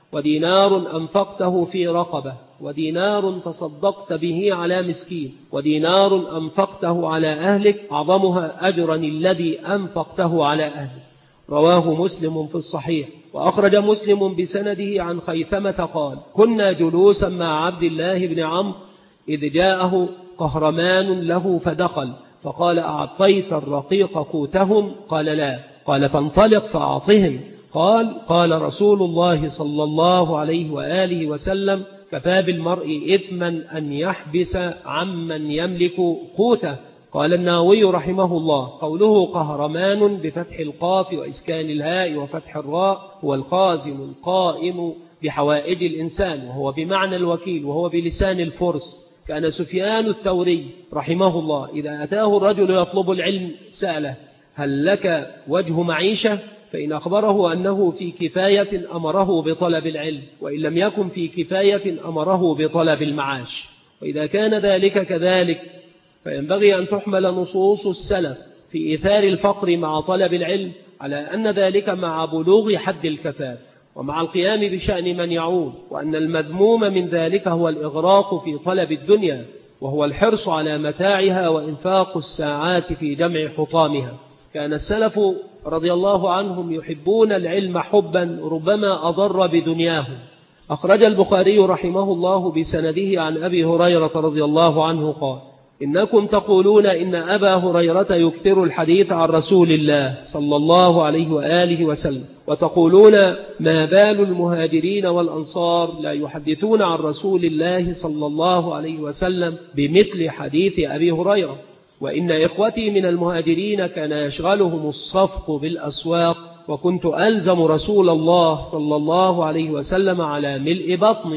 ودينار أنفقته في رقبة، ودينار تصدقت به على مسكين، ودينار أنفقته على أهلك أعظمها أجرا الذي أنفقته على أهلك. رواه مسلم في الصحيح. وأخرج مسلم بسنده عن خيثمة قال: كنا جلوسا مع عبد الله بن عمرو إذ جاءه قهرمان له فدخل فقال: أعطيت الرقيق قوتهم؟ قال: لا. قال: فانطلق فأعطهم. قال: قال رسول الله صلى الله عليه وآله وسلم: كفى بالمرء إثما أن يحبس عمن يملك قوته. قال النووي رحمه الله: قوله قهرمان بفتح القاف وإسكان الهاء وفتح الراء هو الخازن القائم بحوائج الإنسان، وهو بمعنى الوكيل، وهو بلسان الفرس. كان سفيان الثوري رحمه الله إذا أتاه الرجل يطلب العلم سأله: هل لك وجه معيشة؟ فإن أخبره أنه في كفاية أمره بطلب العلم، وإن لم يكن في كفاية أمره بطلب المعاش. وإذا كان ذلك كذلك فينبغي أن تحمل نصوص السلف في إيثار الفقر مع طلب العلم على أن ذلك مع بلوغ حد الكفاف ومع القيام بشأن من يعود، وأن المذموم من ذلك هو الإغراق في طلب الدنيا، وهو الحرص على متاعها وإنفاق الساعات في جمع حطامها. كان السلف رضي الله عنهم يحبون العلم حبا ربما أضر بدنياهم. أخرج البخاري رحمه الله بسنده عن أبي هريرة رضي الله عنه قال: إنكم تقولون إن أبا هريرة يكثر الحديث عن رسول الله صلى الله عليه وآله وسلم، وتقولون ما بال المهاجرين والأنصار لا يحدثون عن رسول الله صلى الله عليه وسلم بمثل حديث أبي هريرة. وإن إخوتي من المهاجرين كان يشغلهم الصفق بالأسواق، وكنت ألزم رسول الله صلى الله عليه وسلم على ملء بطني،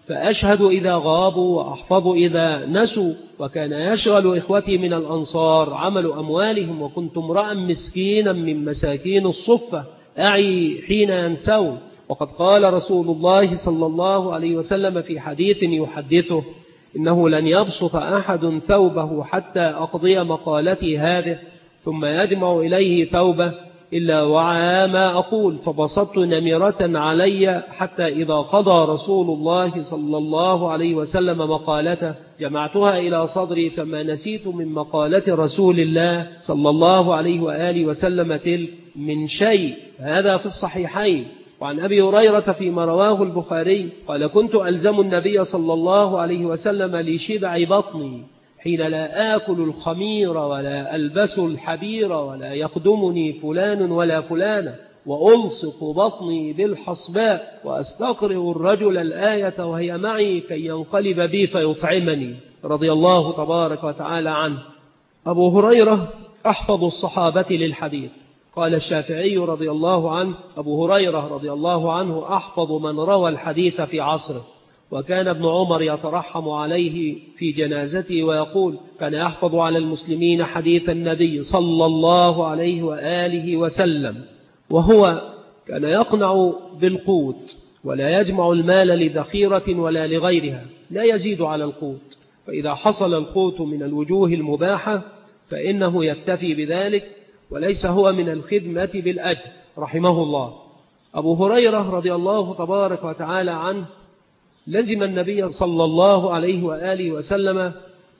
فأشهد إذا غابوا وأحفظ إذا نسوا، وكان يشغل إخوتي من الأنصار عمل أموالهم، وكنت امرأ مسكينا من مساكين الصفة أعي حين ينسون. وقد قال رسول الله صلى الله عليه وسلم في حديث يحدثه: إنه لن يبسط أحد ثوبه حتى أقضي مقالتي هذه ثم يجمع إليه ثوبه إلا وعى ما أقول، فبسطت نمرة علي حتى إذا قضى رسول الله صلى الله عليه وسلم مقالته جمعتها إلى صدري، فما نسيت من مقالة رسول الله صلى الله عليه وآله وسلم تلك من شيء. هذا في الصحيحين. وعن أبي هريرة فيما رواه البخاري قال: كنت ألزم النبي صلى الله عليه وسلم لشبع بطني حين لا آكل الخمير ولا ألبس الحبير ولا يخدمني فلان ولا فلانة، وألصق بطني بالحصباء وأستقرئ الرجل الآية وهي معي كي ينقلب بي فيطعمني، رضي الله تبارك وتعالى عنه. أبو هريرة أحفظ الصحابة للحديث. قال الشافعي رضي الله عنه: أبو هريرة رضي الله عنه أحفظ من روى الحديث في عصره. وكان ابن عمر يترحم عليه في جنازته ويقول: كان يحفظ على المسلمين حديث النبي صلى الله عليه وآله وسلم. وهو كان يقنع بالقوت ولا يجمع المال لذخيرة ولا لغيرها، لا يزيد على القوت، فإذا حصل القوت من الوجوه المباحة فإنه يكتفي بذلك، وليس هو من الخدمة بالأجر، رحمه الله. أبو هريرة رضي الله تبارك وتعالى عنه لزم النبي صلى الله عليه وآله وسلم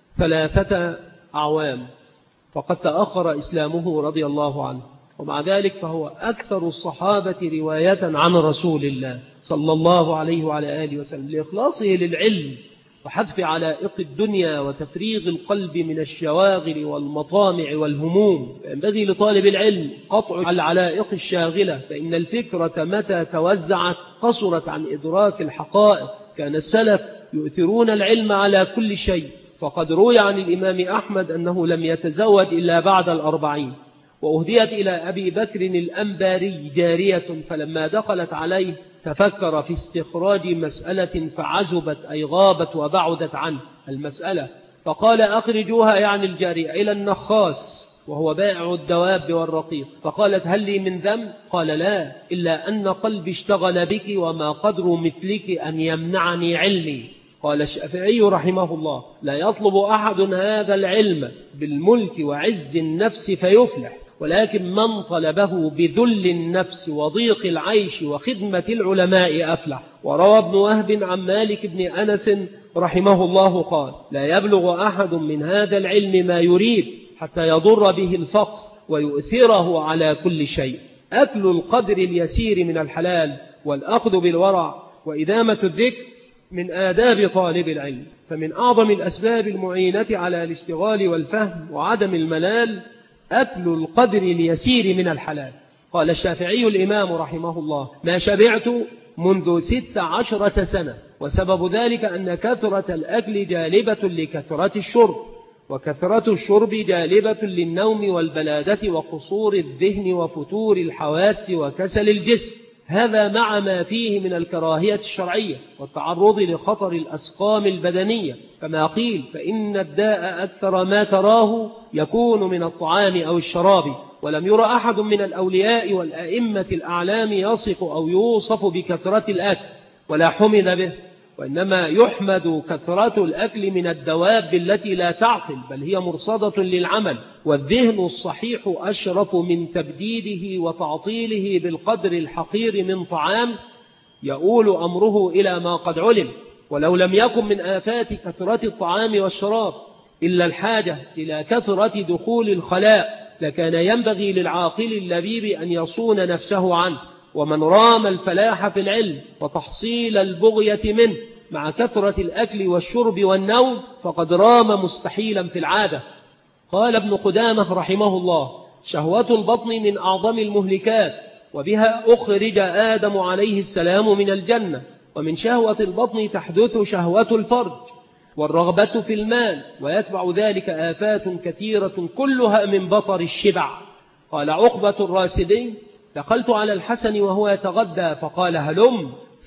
ثلاثة أعوام، فقد تأخر إسلامه رضي الله عنه، ومع ذلك فهو أكثر الصحابة رواية عن رسول الله صلى الله عليه وعلى آله وسلم، لإخلاصه للعلم وحذف علائق الدنيا وتفريغ القلب من الشواغل والمطامع والهموم. فينبغي لطالب العلم قطع العلائق الشاغلة، فإن الفكرة متى توزعت قصرت عن إدراك الحقائق. كان السلف يؤثرون العلم على كل شيء، فقد روي عن الإمام أحمد أنه لم يتزوج إلا بعد الأربعين، وأهديت إلى أبي بكر الأنباري جارية، فلما دخلت عليه تفكر في استخراج مسألة فعزبت أي غابت وبعدت عنه المسألة، فقال: أخرجوها يعني الجارية إلى النخاس وهو بائع الدواب والرقيق. فقالت: هل لي من ذنب؟ قال: لا، إلا أن قلبي اشتغل بك وما قدر مثلك أن يمنعني علمي. قال الشافعي رحمه الله: لا يطلب أحد هذا العلم بالملك وعز النفس فيفلح، ولكن من طلبه بذل النفس وضيق العيش وخدمة العلماء أفلح. وروى ابن وهب عن مالك بن أنس رحمه الله قال: لا يبلغ أحد من هذا العلم ما يريد حتى يضر به الفقر ويؤثره على كل شيء. أكل القدر اليسير من الحلال والأخذ بالورع وإدامة الذكر من آداب طالب العلم، فمن أعظم الأسباب المعينة على الاشتغال والفهم وعدم الملال أكل القدر اليسير من الحلال. قال الشافعي الإمام رحمه الله: ما شبعت منذ ست عشرة سنة، وسبب ذلك أن كثرة الأكل جالبة لكثرة الشرب، وكثرة الشرب جالبة للنوم والبلادة وقصور الذهن وفتور الحواس وكسل الجسم، هذا مع ما فيه من الكراهية الشرعية والتعرض لخطر الأسقام البدنية، كما قيل: فإن الداء أكثر ما تراه يكون من الطعام أو الشراب. ولم يرى أحد من الأولياء والأئمة الأعلام يصف أو يوصف بكثرة الأكل ولا حمد به، وإنما يحمد كثرة الأكل من الدواب التي لا تعقل بل هي مرصدة للعمل، والذهن الصحيح أشرف من تبديده وتعطيله بالقدر الحقير من طعام يؤول أمره إلى ما قد علم. ولو لم يكن من آفات كثرة الطعام والشراب إلا الحاجة إلى كثرة دخول الخلاء لكان ينبغي للعاقل اللبيب أن يصون نفسه عنه. ومن رام الفلاح في العلم وتحصيل البغية منه مع كثرة الأكل والشرب والنوم فقد رام مستحيلا في العادة. قال ابن قدامة رحمه الله: شهوة البطن من أعظم المهلكات، وبها أخرج آدم عليه السلام من الجنة. ومن شهوة البطن تحدث شهوة الفرج والرغبة في المال، ويتبع ذلك آفات كثيرة كلها من بطر الشبع. قال عقبة الراسدي: دخلت على الحسن وهو يتغدى فقال: هلم،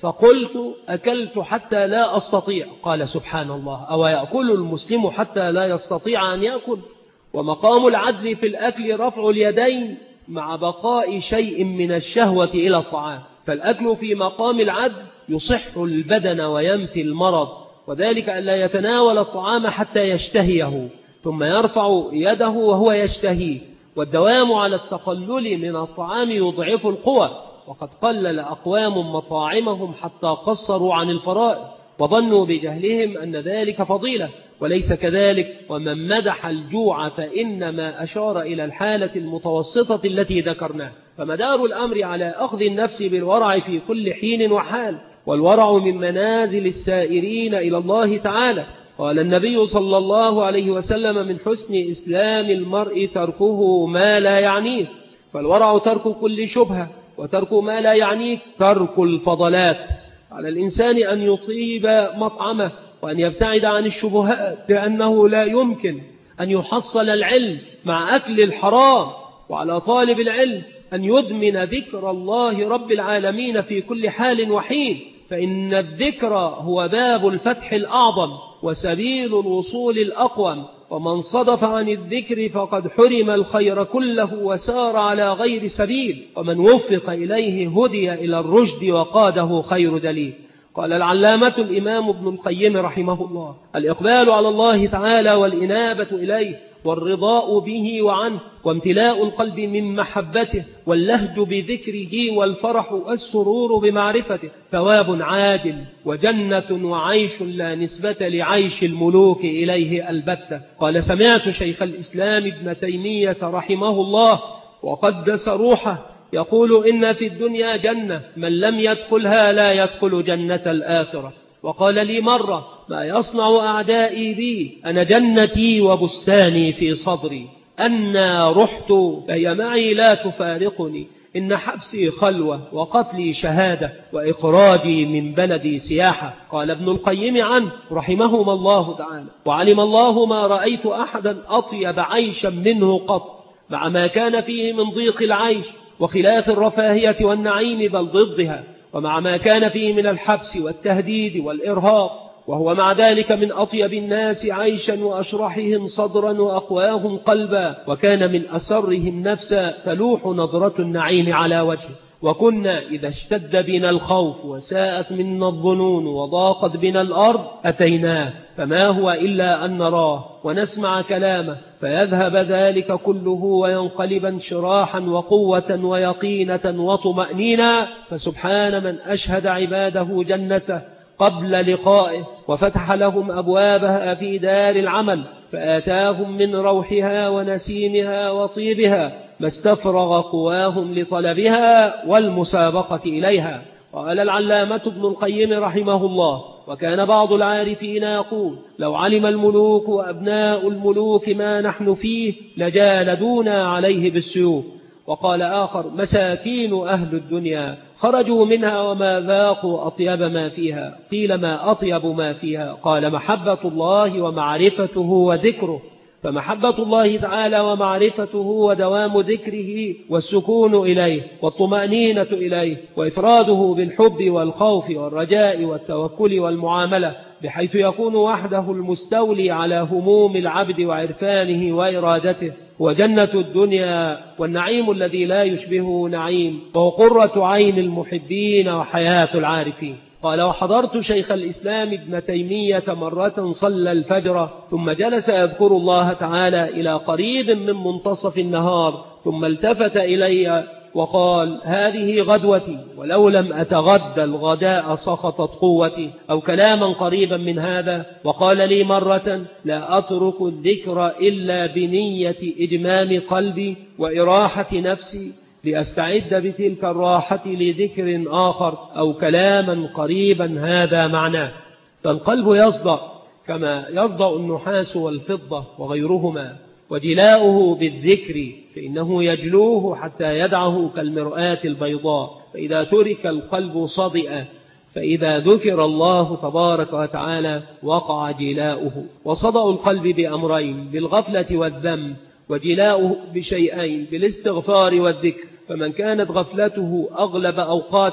فقلت أكلت حتى لا أستطيع. قال سبحان الله، أو يأكل المسلم حتى لا يستطيع أن يأكل؟ ومقام العدل في الأكل رفع اليدين مع بقاء شيء من الشهوة إلى الطعام، فالأكل في مقام العدل يصح البدن وينفي المرض، وذلك أن لا يتناول الطعام حتى يشتهيه ثم يرفع يده وهو يشتهيه، والدوام على التقلل من الطعام يضعف القوى. وقد قلل أقوام مطاعمهم حتى قصروا عن الفرائض وظنوا بجهلهم أن ذلك فضيلة، وليس كذلك. ومن مدح الجوع فإنما أشار إلى الحالة المتوسطة التي ذكرناها. فمدار الأمر على أخذ النفس بالورع في كل حين وحال، والورع من منازل السائرين إلى الله تعالى. قال النبي صلى الله عليه وسلم: من حسن إسلام المرء تركه ما لا يعنيه. فالورع ترك كل شبهة، وترك ما لا يعنيه ترك الفضلات. على الإنسان أن يطيب مطعمه وأن يبتعد عن الشبهات، لأنه لا يمكن أن يحصل العلم مع أكل الحرام. وعلى طالب العلم أن يدمن ذكر الله رب العالمين في كل حال وحين، فإن الذكر هو باب الفتح الأعظم وسبيل الوصول الأقوم، ومن صدف عن الذكر فقد حرم الخير كله وسار على غير سبيل، ومن وفق إليه هدي إلى الرشد وقاده خير دليل. قال العلامة الإمام ابن القيم رحمه الله: الإقبال على الله تعالى والإنابة إليه والرضاء به وعنه وامتلاء القلب من محبته واللهج بذكره والفرح والسرور بمعرفته ثواب عاجل وجنة وعيش لا نسبة لعيش الملوك إليه البتة. قال: سمعت شيخ الإسلام ابن تيمية رحمه الله وقدس روحه يقول: إن في الدنيا جنة من لم يدخلها لا يدخل جنة الآخرة. وقال لي مرة: ما يصنع أعدائي بي؟ أنا جنتي وبستاني في صدري، أنا رحت فهي معي لا تفارقني، إن حبسي خلوة وقتلي شهادة وإخراجي من بلدي سياحة. قال ابن القيم عنه رحمهما الله تعالى: وعلم الله ما رأيت أحدا أطيب عيشا منه قط، مع ما كان فيه من ضيق العيش وخلاف الرفاهية والنعيم بل ضدها، ومع ما كان فيه من الحبس والتهديد والإرهاق، وهو مع ذلك من أطيب الناس عيشا وأشرحهم صدرا وأقواهم قلبا، وكان من أسرهم نفسا تلوح نظرة النعيم على وجهه. وكنا إذا اشتد بنا الخوف وساءت منا الظنون وضاقت بنا الأرض أتيناه، فما هو إلا أن نراه ونسمع كلامه فيذهب ذلك كله وينقلب انشراحا وقوة ويقينة وطمأنينة. فسبحان من أشهد عباده جنته قبل لقائه وفتح لهم أبوابها في دار العمل، فآتاهم من روحها ونسيمها وطيبها ما استفرغ قواهم لطلبها والمسابقة إليها. قال العلامة ابن القيم رحمه الله: وكان بعض العارفين يقول: لو علم الملوك وأبناء الملوك ما نحن فيه لجالدونا عليه بالسيوف. وقال آخر: مساكين أهل الدنيا خرجوا منها وما ذاقوا أطيب ما فيها. قيل: ما أطيب ما فيها؟ قال: محبة الله ومعرفته وذكره. فمحبة الله تعالى ومعرفته ودوام ذكره والسكون إليه والطمأنينة إليه وإفراده بالحب والخوف والرجاء والتوكل والمعاملة، بحيث يكون وحده المستولي على هموم العبد وعرفانه وإرادته، وجنة الدنيا والنعيم الذي لا يشبهه نعيم، وهو قرة عين المحبين وحياة العارفين. قال: وحضرت شيخ الإسلام ابن تيمية مرة صلى الفجر ثم جلس يذكر الله تعالى إلى قريب من منتصف النهار، ثم التفت إلي وقال: هذه غدوتي، ولو لم أتغدى الغداء سقطت قوتي، أو كلاما قريبا من هذا. وقال لي مرة: لا أترك الذكر إلا بنية إجمام قلبي وإراحة نفسي، لأستعد بتلك الراحة لذكر آخر أو كلاما قريبا هذا معناه. فالقلب يصدأ كما يصدأ النحاس والفضة وغيرهما، وجلاؤه بالذكر فإنه يجلوه حتى يدعه كالمرآة البيضاء، فإذا ترك القلب صدئ، فإذا ذكر الله تبارك وتعالى وقع جلاؤه. وصدأ القلب بأمرين: بالغفلة والذنب، وجلاؤه بشيئين: بالاستغفار والذكر. فمن كانت غفلته أغلب أوقاته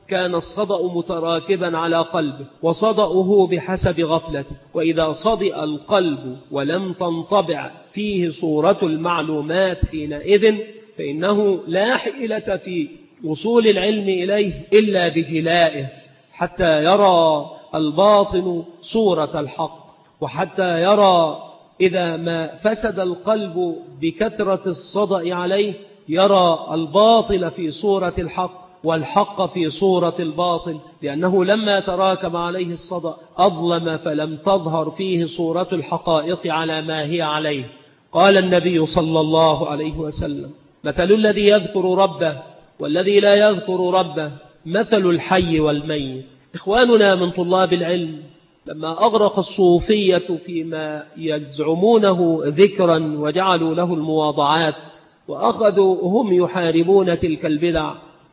كان الصدأ متراكبا على قلبه، وصدأه بحسب غفلته. وإذا صدأ القلب ولم تنطبع فيه صورة المعلومات حينئذ فإنه لا حيلة في وصول العلم إليه إلا بجلائه، حتى يرى الباطن صورة الحق، وحتى يرى إذا ما فسد القلب بكثرة الصدأ عليه يرى الباطل في صورة الحق والحق في صورة الباطل، لأنه لما تراكم عليه الصدأ أظلم فلم تظهر فيه صورة الحقائق على ما هي عليه. قال النبي صلى الله عليه وسلم: مثل الذي يذكر ربه والذي لا يذكر ربه مثل الحي والميت. إخواننا من طلاب العلم لما أغرق الصوفية فيما يزعمونه ذكرا وجعلوا له المواضعات وأخذوا هم يحاربون تلك البدع،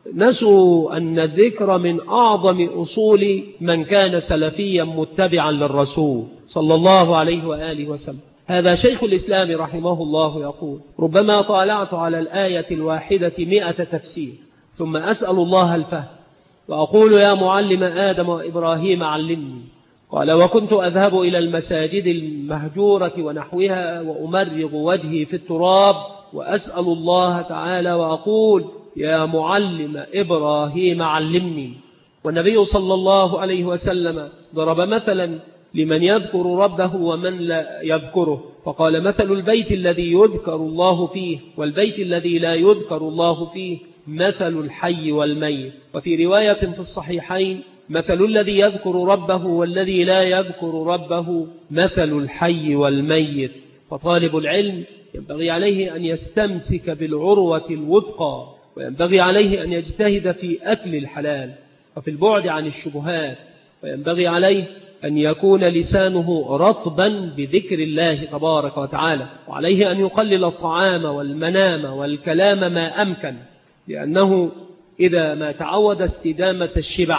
نسوا أن الذكر من أعظم أصول من كان سلفيا متبعا للرسول صلى الله عليه وآله وسلم. هذا شيخ الإسلام رحمه الله يقول: ربما طالعت على الآية الواحدة مئة تفسير ثم أسأل الله الفهم وأقول: يا معلم آدم وإبراهيم علمني. قال: وكنت أذهب إلى المساجد المهجورة ونحوها وأمرغ وجهي في التراب وأسأل الله تعالى وأقول: يا معلم إبراهيم علمني. والنبي صلى الله عليه وسلم ضرب مثلا لمن يذكر ربه ومن لا يذكره، فقال: مثل البيت الذي يذكر الله فيه والبيت الذي لا يذكر الله فيه مثل الحي والميت. وفي رواية في الصحيحين: مثل الذي يذكر ربه والذي لا يذكر ربه مثل الحي والميت. فطالب العلم ينبغي عليه أن يستمسك بالعروة الوثقى، وينبغي عليه أن يجتهد في أكل الحلال وفي البعد عن الشبهات، وينبغي عليه أن يكون لسانه رطبا بذكر الله تبارك وتعالى، وعليه أن يقلل الطعام والمنام والكلام ما أمكن، لأنه إذا ما تعود استدامة الشبع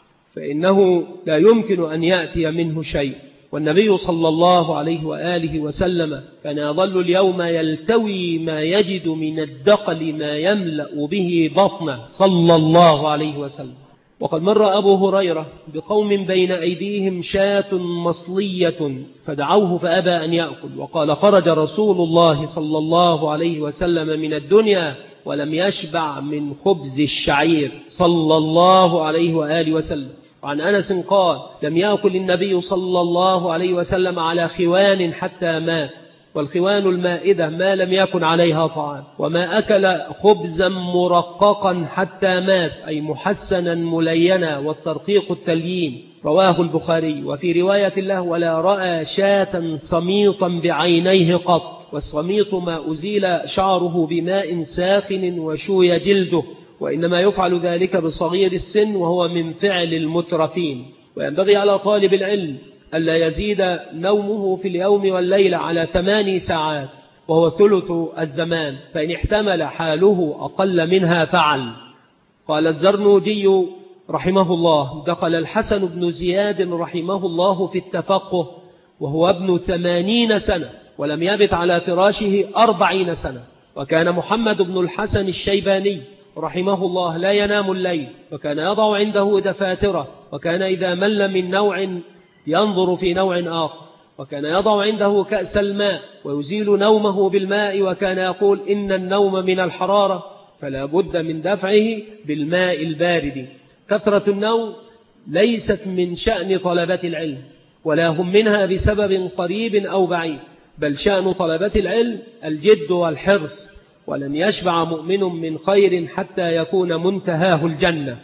فإنه لا يمكن أن يأتي منه شيء. والنبي صلى الله عليه وآله وسلم كان يظل اليوم يلتوي ما يجد من الدقل ما يملأ به بطنه صلى الله عليه وسلم. وقد مر أبو هريرة بقوم بين أيديهم شاة مصلية فدعوه فأبى أن يأكل، وقال: خرج رسول الله صلى الله عليه وسلم من الدنيا ولم يشبع من خبز الشعير صلى الله عليه وآله وسلم. وعن أنس قال: لم يأكل النبي صلى الله عليه وسلم على خوان حتى مات، والخوان المائدة ما لم يكن عليها طعام، وما أكل خبزا مرققا حتى مات، أي محسنا ملينا، والترقيق التليين. رواه البخاري. وفي رواية له: ولا رأى شاة صميطا بعينيه قط، والصميط ما أزيل شعره بماء ساخن وشوي جلده، وإنما يفعل ذلك بصغير السن وهو من فعل المترفين. وينبغي على طالب العلم ألا يزيد نومه في اليوم والليلة على ثماني ساعات، وهو ثلث الزمان، فإن احتمل حاله أقل منها فعل. قال الزرنوجي رحمه الله: دخل الحسن بن زياد رحمه الله في التفقه وهو ابن ثمانين سنة ولم يبت على فراشه أربعين سنة. وكان محمد بن الحسن الشيباني رحمه الله لا ينام الليل، وكان يضع عنده دفاترة، وكان إذا مل من نوع ينظر في نوع آخر، وكان يضع عنده كأس الماء ويزيل نومه بالماء، وكان يقول: إن النوم من الحرارة فلا بد من دفعه بالماء البارد. كثرة النوم ليست من شأن طلبة العلم، ولا هم منها بسبب قريب أو بعيد، بل شأن طلبة العلم الجد والحرص، ولن يشبع مؤمن من خير حتى يكون منتهاه الجنة.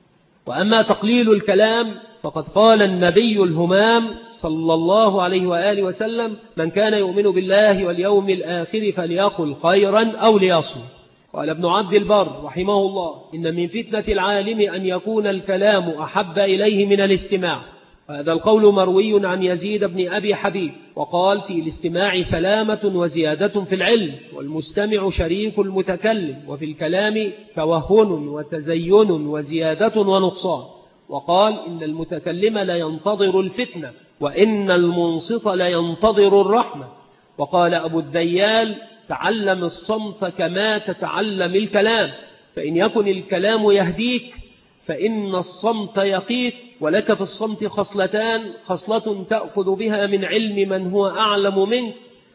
وأما تقليل الكلام فقد قال النبي الهمام صلى الله عليه وآله وسلم: من كان يؤمن بالله واليوم الآخر فليقل خيرا أو ليصمت. قال ابن عبد البر رحمه الله: إن من فتنة العالم أن يكون الكلام أحب إليه من الاستماع. هذا القول مروي عن يزيد بن أبي حبيب، وقال: في الاستماع سلامة وزيادة في العلم، والمستمع شريك المتكلم، وفي الكلام توهن وتزين وزيادة ونقصان. وقال: إن المتكلم لا ينتظر الفتنة، وإن المنصت لا ينتظر الرحمة. وقال أبو الذيال: تعلم الصمت كما تتعلم الكلام، فإن يكن الكلام يهديك فإن الصمت يقيك، ولك في الصمت خصلتان: خصلة تأخذ بها من علم من هو أعلم منك،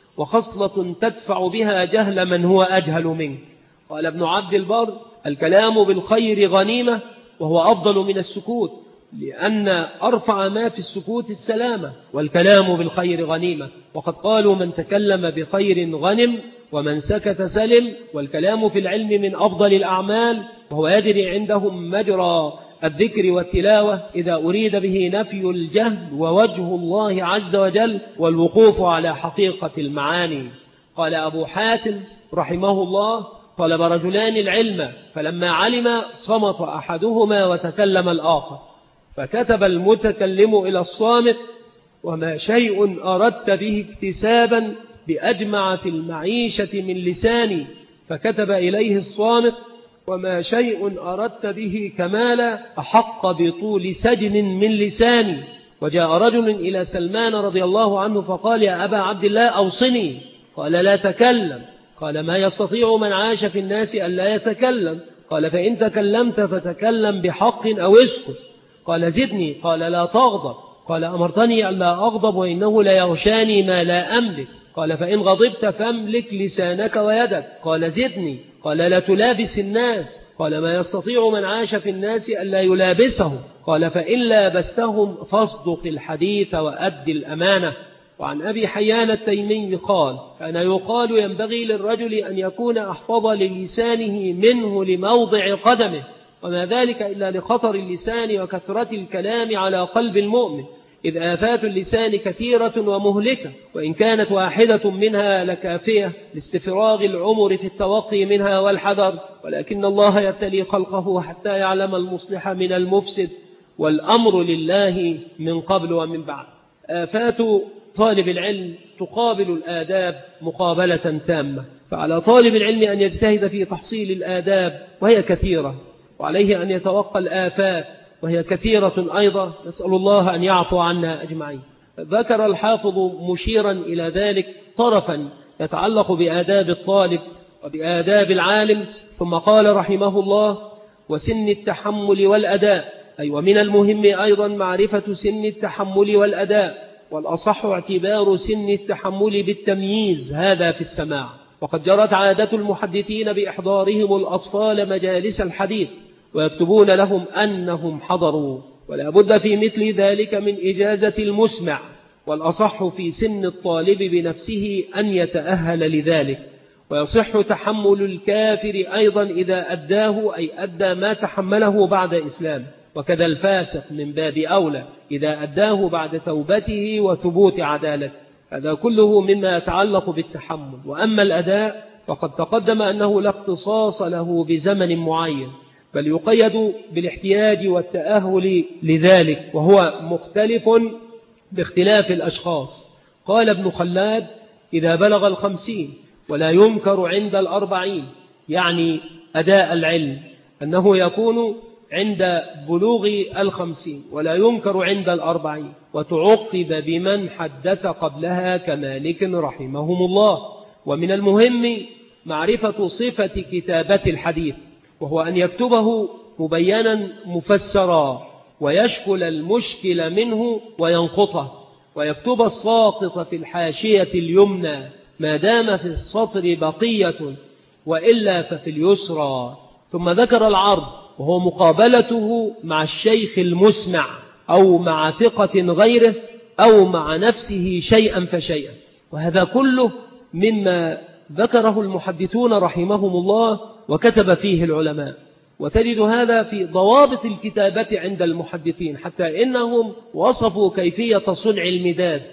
وخصلة تدفع بها جهل من هو أجهل منك. قال ابن عبد البر: الكلام بالخير غنيمة، وهو أفضل من السكوت، لأن أرفع ما في السكوت السلامة، والكلام بالخير غنيمة. وقد قالوا: من تكلم بخير غنم، ومن سكت سلم. والكلام في العلم من أفضل الأعمال، وهو يجري عندهم مجرى الذكر والتلاوة إذا أريد به نفي الجهل ووجه الله عز وجل والوقوف على حقيقة المعاني. قال أبو حاتم رحمه الله: طلب رجلان العلم، فلما علم صمت أحدهما وتكلم الآخر، فكتب المتكلم إلى الصامت: وما شيء أردت به اكتسابا بأجمع في المعيشة من لساني. فكتب إليه الصامت: وما شيء أردت به كمالا أحق بطول سجن من لساني. وجاء رجل إلى سلمان رضي الله عنه فقال: يا أبا عبد الله أوصني. قال: لا تكلم. قال: ما يستطيع من عاش في الناس أن لا يتكلم. قال: فإن تكلمت فتكلم بحق أو اسكت. قال: زدني. قال: لا تغضب. قال: أمرتني أن لا أغضب، وإنه لا يغشاني ما لا أملك. قال: فإن غضبت فاملك لسانك ويدك. قال: زدني. قال: لا تلابس الناس. قال: ما يستطيع من عاش في الناس أن لا يلابسهم. قال: فإن لابستهم فاصدق الحديث وأد الأمانة. وعن أبي حيان التيمي قال: كان يقال ينبغي للرجل أن يكون أحفظ للسانه منه لموضع قدمه، وما ذلك إلا لخطر اللسان وكثرة الكلام على قلب المؤمن، إذ آفات اللسان كثيرة ومهلكة، وإن كانت واحدة منها لكافية لاستفراغ العمر في التوقي منها والحذر، ولكن الله يبتلي خلقه حتى يعلم المصلح من المفسد، والأمر لله من قبل ومن بعد. آفات طالب العلم تقابل الآداب مقابلة تامة، فعلى طالب العلم أن يجتهد في تحصيل الآداب وهي كثيرة، وعليه أن يتوقى الآفات وهي كثيرة أيضا. نسأل الله أن يعفو عنا أجمعين. ذكر الحافظ مشيرا إلى ذلك طرفا يتعلق بآداب الطالب وبآداب العالم، ثم قال رحمه الله: وسن التحمل والأداء، أي ومن المهم أيضا معرفة سن التحمل والأداء، والأصح اعتبار سن التحمل بالتمييز هذا في السماع. وقد جرت عادة المحدثين بإحضارهم الأطفال مجالس الحديث ويكتبون لهم أنهم حضروا، ولا بد في مثل ذلك من إجازة المسمع، والأصح في سن الطالب بنفسه أن يتأهل لذلك. ويصح تحمل الكافر أيضا إذا أداه، أي أدى ما تحمله بعد إسلام، وكذا الفاسق من باب أولى إذا أداه بعد توبته وثبوت عدالته. هذا كله مما يتعلق بالتحمل. وأما الأداء فقد تقدم أنه لا اختصاص له بزمن معين، بل يقيد بالاحتياج والتأهل لذلك، وهو مختلف باختلاف الأشخاص. قال ابن خلاد: إذا بلغ الخمسين، ولا ينكر عند الأربعين، يعني أداء العلم أنه يكون عند بلوغ الخمسين، ولا ينكر عند الأربعين، وتعقب بمن حدث قبلها كمالك رحمهم الله. ومن المهم معرفة صفة كتابة الحديث، وهو أن يكتبه مبينا مفسرا، ويشكل المشكل منه وينقطه، ويكتب الساقط في الحاشية اليمنى ما دام في السطر بقية، وإلا ففي اليسرى. ثم ذكر العرض، وهو مقابلته مع الشيخ المسمع أو مع ثقة غيره أو مع نفسه شيئا فشيئا. وهذا كله مما ذكره المحدثون رحمهم الله وكتب فيه العلماء، وتجد هذا في ضوابط الكتابة عند المحدثين، حتى إنهم وصفوا كيفية صنع المداد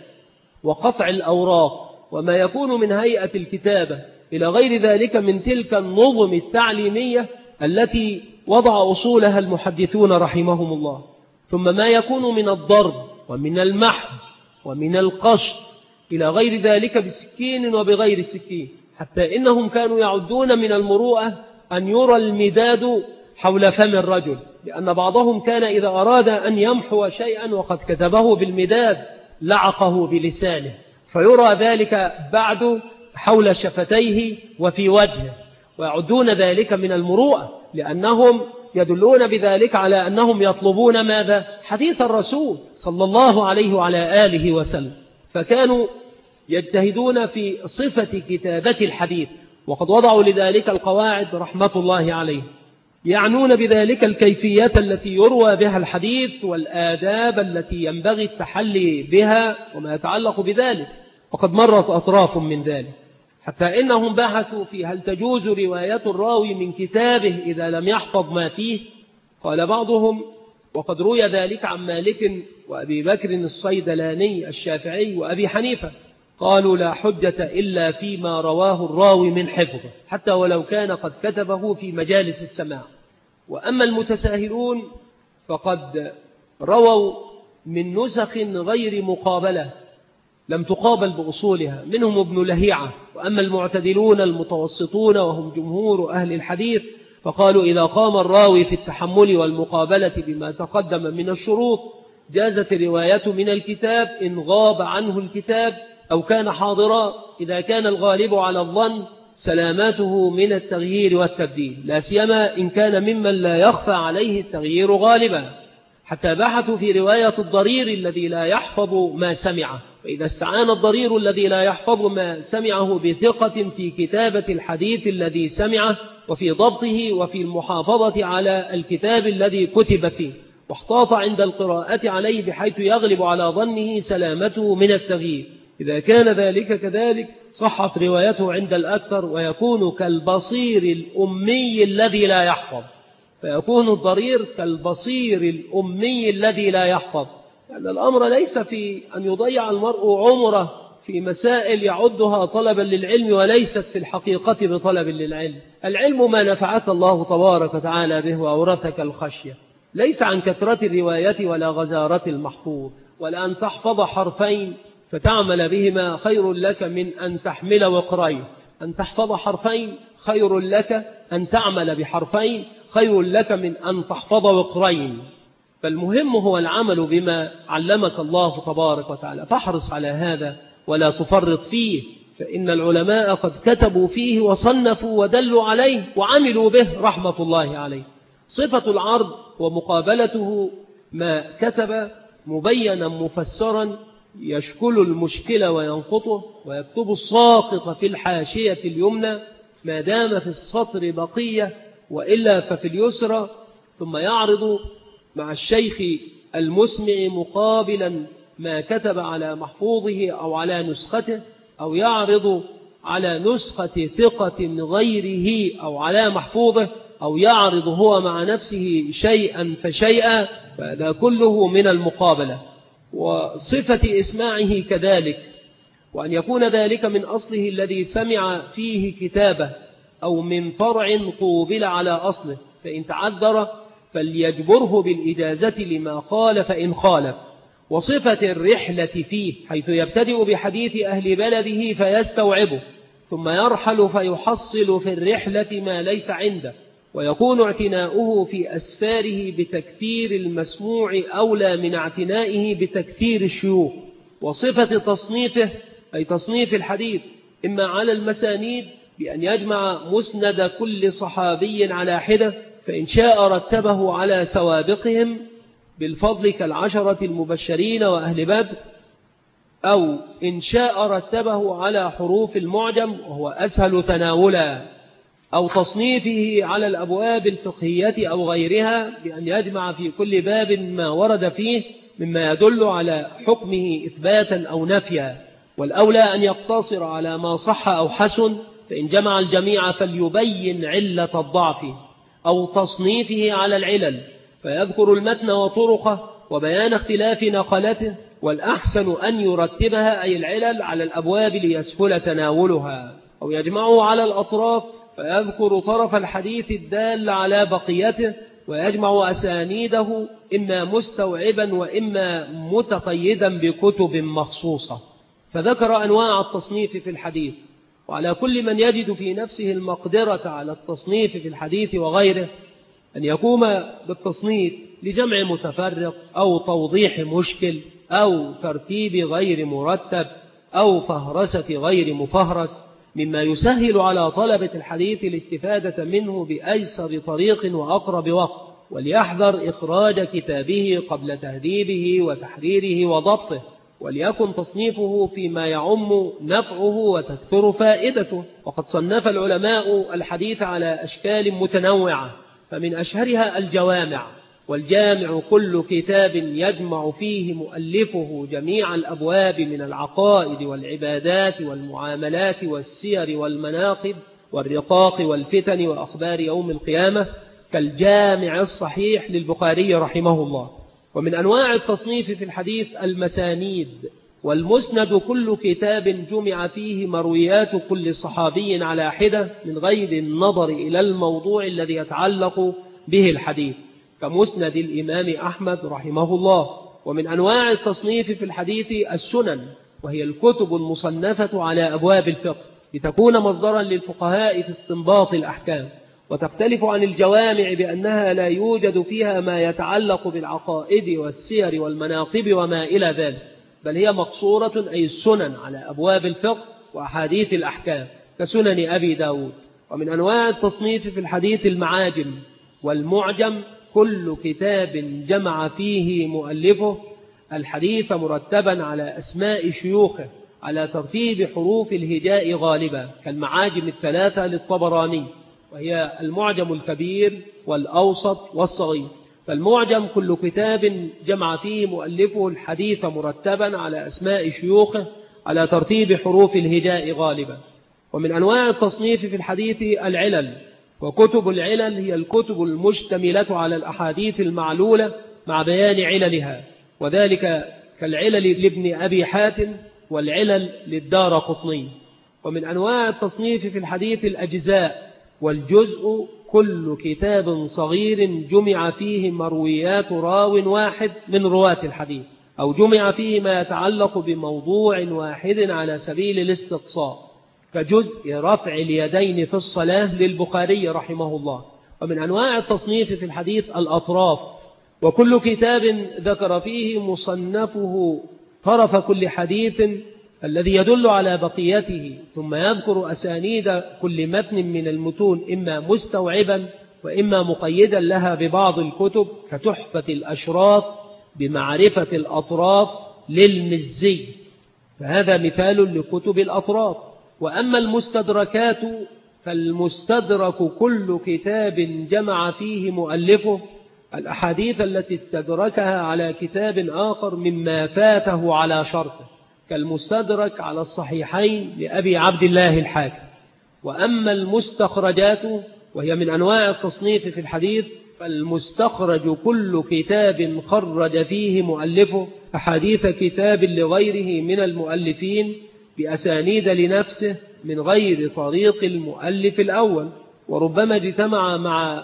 وقطع الأوراق وما يكون من هيئة الكتابة إلى غير ذلك من تلك النظم التعليمية التي وضع أصولها المحدثون رحمهم الله. ثم ما يكون من الضرب ومن المحو ومن القشط إلى غير ذلك بسكين وبغير سكين، حتى إنهم كانوا يعدون من المروءة أن يرى المداد حول فم الرجل، لأن بعضهم كان إذا أراد أن يمحو شيئا وقد كتبه بالمداد لعقه بلسانه، فيرى ذلك بعد حول شفتيه وفي وجهه، ويعدون ذلك من المروءة، لأنهم يدلون بذلك على أنهم يطلبون ماذا؟ حديث الرسول صلى الله عليه وعلى آله وسلم، فكانوا يجتهدون في صفة كتابة الحديث، وقد وضعوا لذلك القواعد رحمة الله عليه. يعنون بذلك الكيفية التي يروى بها الحديث والآداب التي ينبغي التحلي بها وما يتعلق بذلك، وقد مرت أطراف من ذلك، حتى إنهم بحثوا في هل تجوز رواية الراوي من كتابه إذا لم يحفظ ما فيه. قال بعضهم، وقد روي ذلك عن مالك وأبي بكر الصيدلاني الشافعي وأبي حنيفة، قالوا لا حجة إلا فيما رواه الراوي من حفظه حتى ولو كان قد كتبه في مجالس السماع. وأما المتساهلون فقد رووا من نسخ غير مقابلة لم تقابل بأصولها، منهم ابن لهيعة. وأما المعتدلون المتوسطون وهم جمهور أهل الحديث فقالوا إذا قام الراوي في التحمل والمقابلة بما تقدم من الشروط جازت الرواية من الكتاب إن غاب عنه الكتاب أو كان حاضرا، إذا كان الغالب على الظن سلاماته من التغيير والتبديل، لا سيما إن كان ممن لا يخفى عليه التغيير غالبا، حتى بحثوا في رواية الضرير الذي لا يحفظ ما سمعه. فإذا استعان الضرير الذي لا يحفظ ما سمعه بثقة في كتابة الحديث الذي سمعه وفي ضبطه وفي المحافظة على الكتاب الذي كتب فيه، واحتاط عند القراءة عليه بحيث يغلب على ظنه سلامته من التغيير، إذا كان ذلك كذلك صحت روايته عند الأكثر، ويكون كالبصير الأمي الذي لا يحفظ، فيكون الضرير كالبصير الأمي الذي لا يحفظ. يعني الأمر ليس في أن يضيع المرء عمره في مسائل يعدها طلبا للعلم وليست في الحقيقة بطلب للعلم. العلم ما نفعك الله تبارك وتعالى به وأورثك الخشية، ليس عن كثرة الرواية ولا غزارة المحفوظ، ولا أن تحفظ حرفين فتعمل بهما خير لك من أن تحمل وقرين. أن تحفظ حرفين خير لك، أن تعمل بحرفين خير لك من أن تحفظ وقرين. فالمهم هو العمل بما علمك الله تبارك وتعالى، فاحرص على هذا ولا تفرط فيه، فإن العلماء قد كتبوا فيه وصنفوا ودلوا عليه وعملوا به رحمة الله عليه. صفة العرض ومقابلته ما كتب مبينا مفسرا يشكل المشكل وينقطه، ويكتب الساقط في الحاشية اليمنى ما دام في السطر بقية، وإلا ففي اليسرى، ثم يعرض مع الشيخ المسمع مقابلا ما كتب على محفوظه أو على نسخته، أو يعرض على نسخة ثقة غيره أو على محفوظه، أو يعرض هو مع نفسه شيئا فشيئا، فهذا كله من المقابلة. وصفة إسماعه كذلك، وأن يكون ذلك من أصله الذي سمع فيه كتابه أو من فرع قوبل على أصله، فإن تعذر فليجبره بالإجازة لما قال فإن خالف. وصفة الرحلة فيه، حيث يبتدئ بحديث أهل بلده فيستوعبه، ثم يرحل فيحصل في الرحلة ما ليس عنده، ويكون اعتناؤه في أسفاره بتكثير المسموع أولى من اعتنائه بتكثير الشيوخ. وصفة تصنيفه، أي تصنيف الحديث، إما على المسانيد بأن يجمع مسند كل صحابي على حدة، فإن شاء رتبه على سوابقهم بالفضل كالعشرة المبشرين وأهل بدر، أو إن شاء رتبه على حروف المعجم وهو أسهل تناولا، أو تصنيفه على الأبواب الفقهية أو غيرها بأن يجمع في كل باب ما ورد فيه مما يدل على حكمه إثباتا أو نفيا. والأولى أن يقتصر على ما صح أو حسن، فإن جمع الجميع فليبين علة الضعف، أو تصنيفه على العلل فيذكر المتن وطرقه وبيان اختلاف نقلته، والأحسن أن يرتبها أي العلل على الأبواب ليسهل تناولها، أو يجمعه على الأطراف فيذكر طرف الحديث الدال على بقيته، ويجمع أسانيده إما مستوعبا وإما متقيدا بكتب مخصوصة. فذكر أنواع التصنيف في الحديث، وعلى كل من يجد في نفسه المقدرة على التصنيف في الحديث وغيره أن يقوم بالتصنيف لجمع متفرق أو توضيح مشكل أو ترتيب غير مرتب أو فهرسة غير مفهرس، مما يسهل على طلبة الحديث الاستفادة منه بأيسر طريق وأقرب وقت. وليحذر إخراج كتابه قبل تهذيبه وتحريره وضبطه، وليكن تصنيفه فيما يعم نفعه وتكثر فائدته. وقد صنف العلماء الحديث على أشكال متنوعة، فمن أشهرها الجوامع، والجامع كل كتاب يجمع فيه مؤلفه جميع الأبواب من العقائد والعبادات والمعاملات والسير والمناقب والرقاق والفتن وأخبار يوم القيامة، كالجامع الصحيح للبخاري رحمه الله. ومن أنواع التصنيف في الحديث المسانيد، والمسند كل كتاب جمع فيه مرويات كل صحابي على حدة من غير النظر إلى الموضوع الذي يتعلق به الحديث، كمسند الإمام أحمد رحمه الله. ومن أنواع التصنيف في الحديث السنن، وهي الكتب المصنفة على أبواب الفقه لتكون مصدرا للفقهاء في استنباط الأحكام، وتختلف عن الجوامع بأنها لا يوجد فيها ما يتعلق بالعقائد والسير والمناقب وما إلى ذلك، بل هي مقصورة أي السنن على أبواب الفقه وأحاديث الأحكام كسنن أبي داود. ومن أنواع التصنيف في الحديث المعاجم، والمعجم كل كتاب جمع فيه مؤلفه الحديث مرتبا على أسماء شيوخه على ترتيب حروف الهجاء غالبا، كالمعاجم الثلاثة للطبراني، وهي المعجم الكبير والأوسط والصغير. فالمعجم كل كتاب جمع فيه مؤلفه الحديث مرتبا على أسماء شيوخه على ترتيب حروف الهجاء غالبا. ومن أنواع التصنيف في الحديث العلل، وكتب العلل هي الكتب المشتملة على الأحاديث المعلولة مع بيان عللها، وذلك كالعلل لابن أبي حاتم والعلل للدارقطني. ومن أنواع التصنيف في الحديث الأجزاء، والجزء كل كتاب صغير جمع فيه مرويات راو واحد من رواة الحديث، أو جمع فيه ما يتعلق بموضوع واحد على سبيل الاستقصاء، كجزء رفع اليدين في الصلاة للبخاري رحمه الله. ومن أنواع التصنيف في الحديث الأطراف، وكل كتاب ذكر فيه مصنفه طرف كل حديث الذي يدل على بقيته، ثم يذكر أسانيد كل متن من المتون إما مستوعبا وإما مقيدا لها ببعض الكتب، كتحفة الأشراف بمعرفة الأطراف للمزي، فهذا مثال لكتب الأطراف. وأما المستدركات فالمستدرك كل كتاب جمع فيه مؤلفه الأحاديث التي استدركها على كتاب آخر مما فاته على شرطه، كالمستدرك على الصحيحين لأبي عبد الله الحاكم. وأما المستخرجات وهي من أنواع التصنيف في الحديث، فالمستخرج كل كتاب خرج فيه مؤلفه أحاديث كتاب لغيره من المؤلفين بأسانيد لنفسه من غير طريق المؤلف الأول، وربما اجتمع مع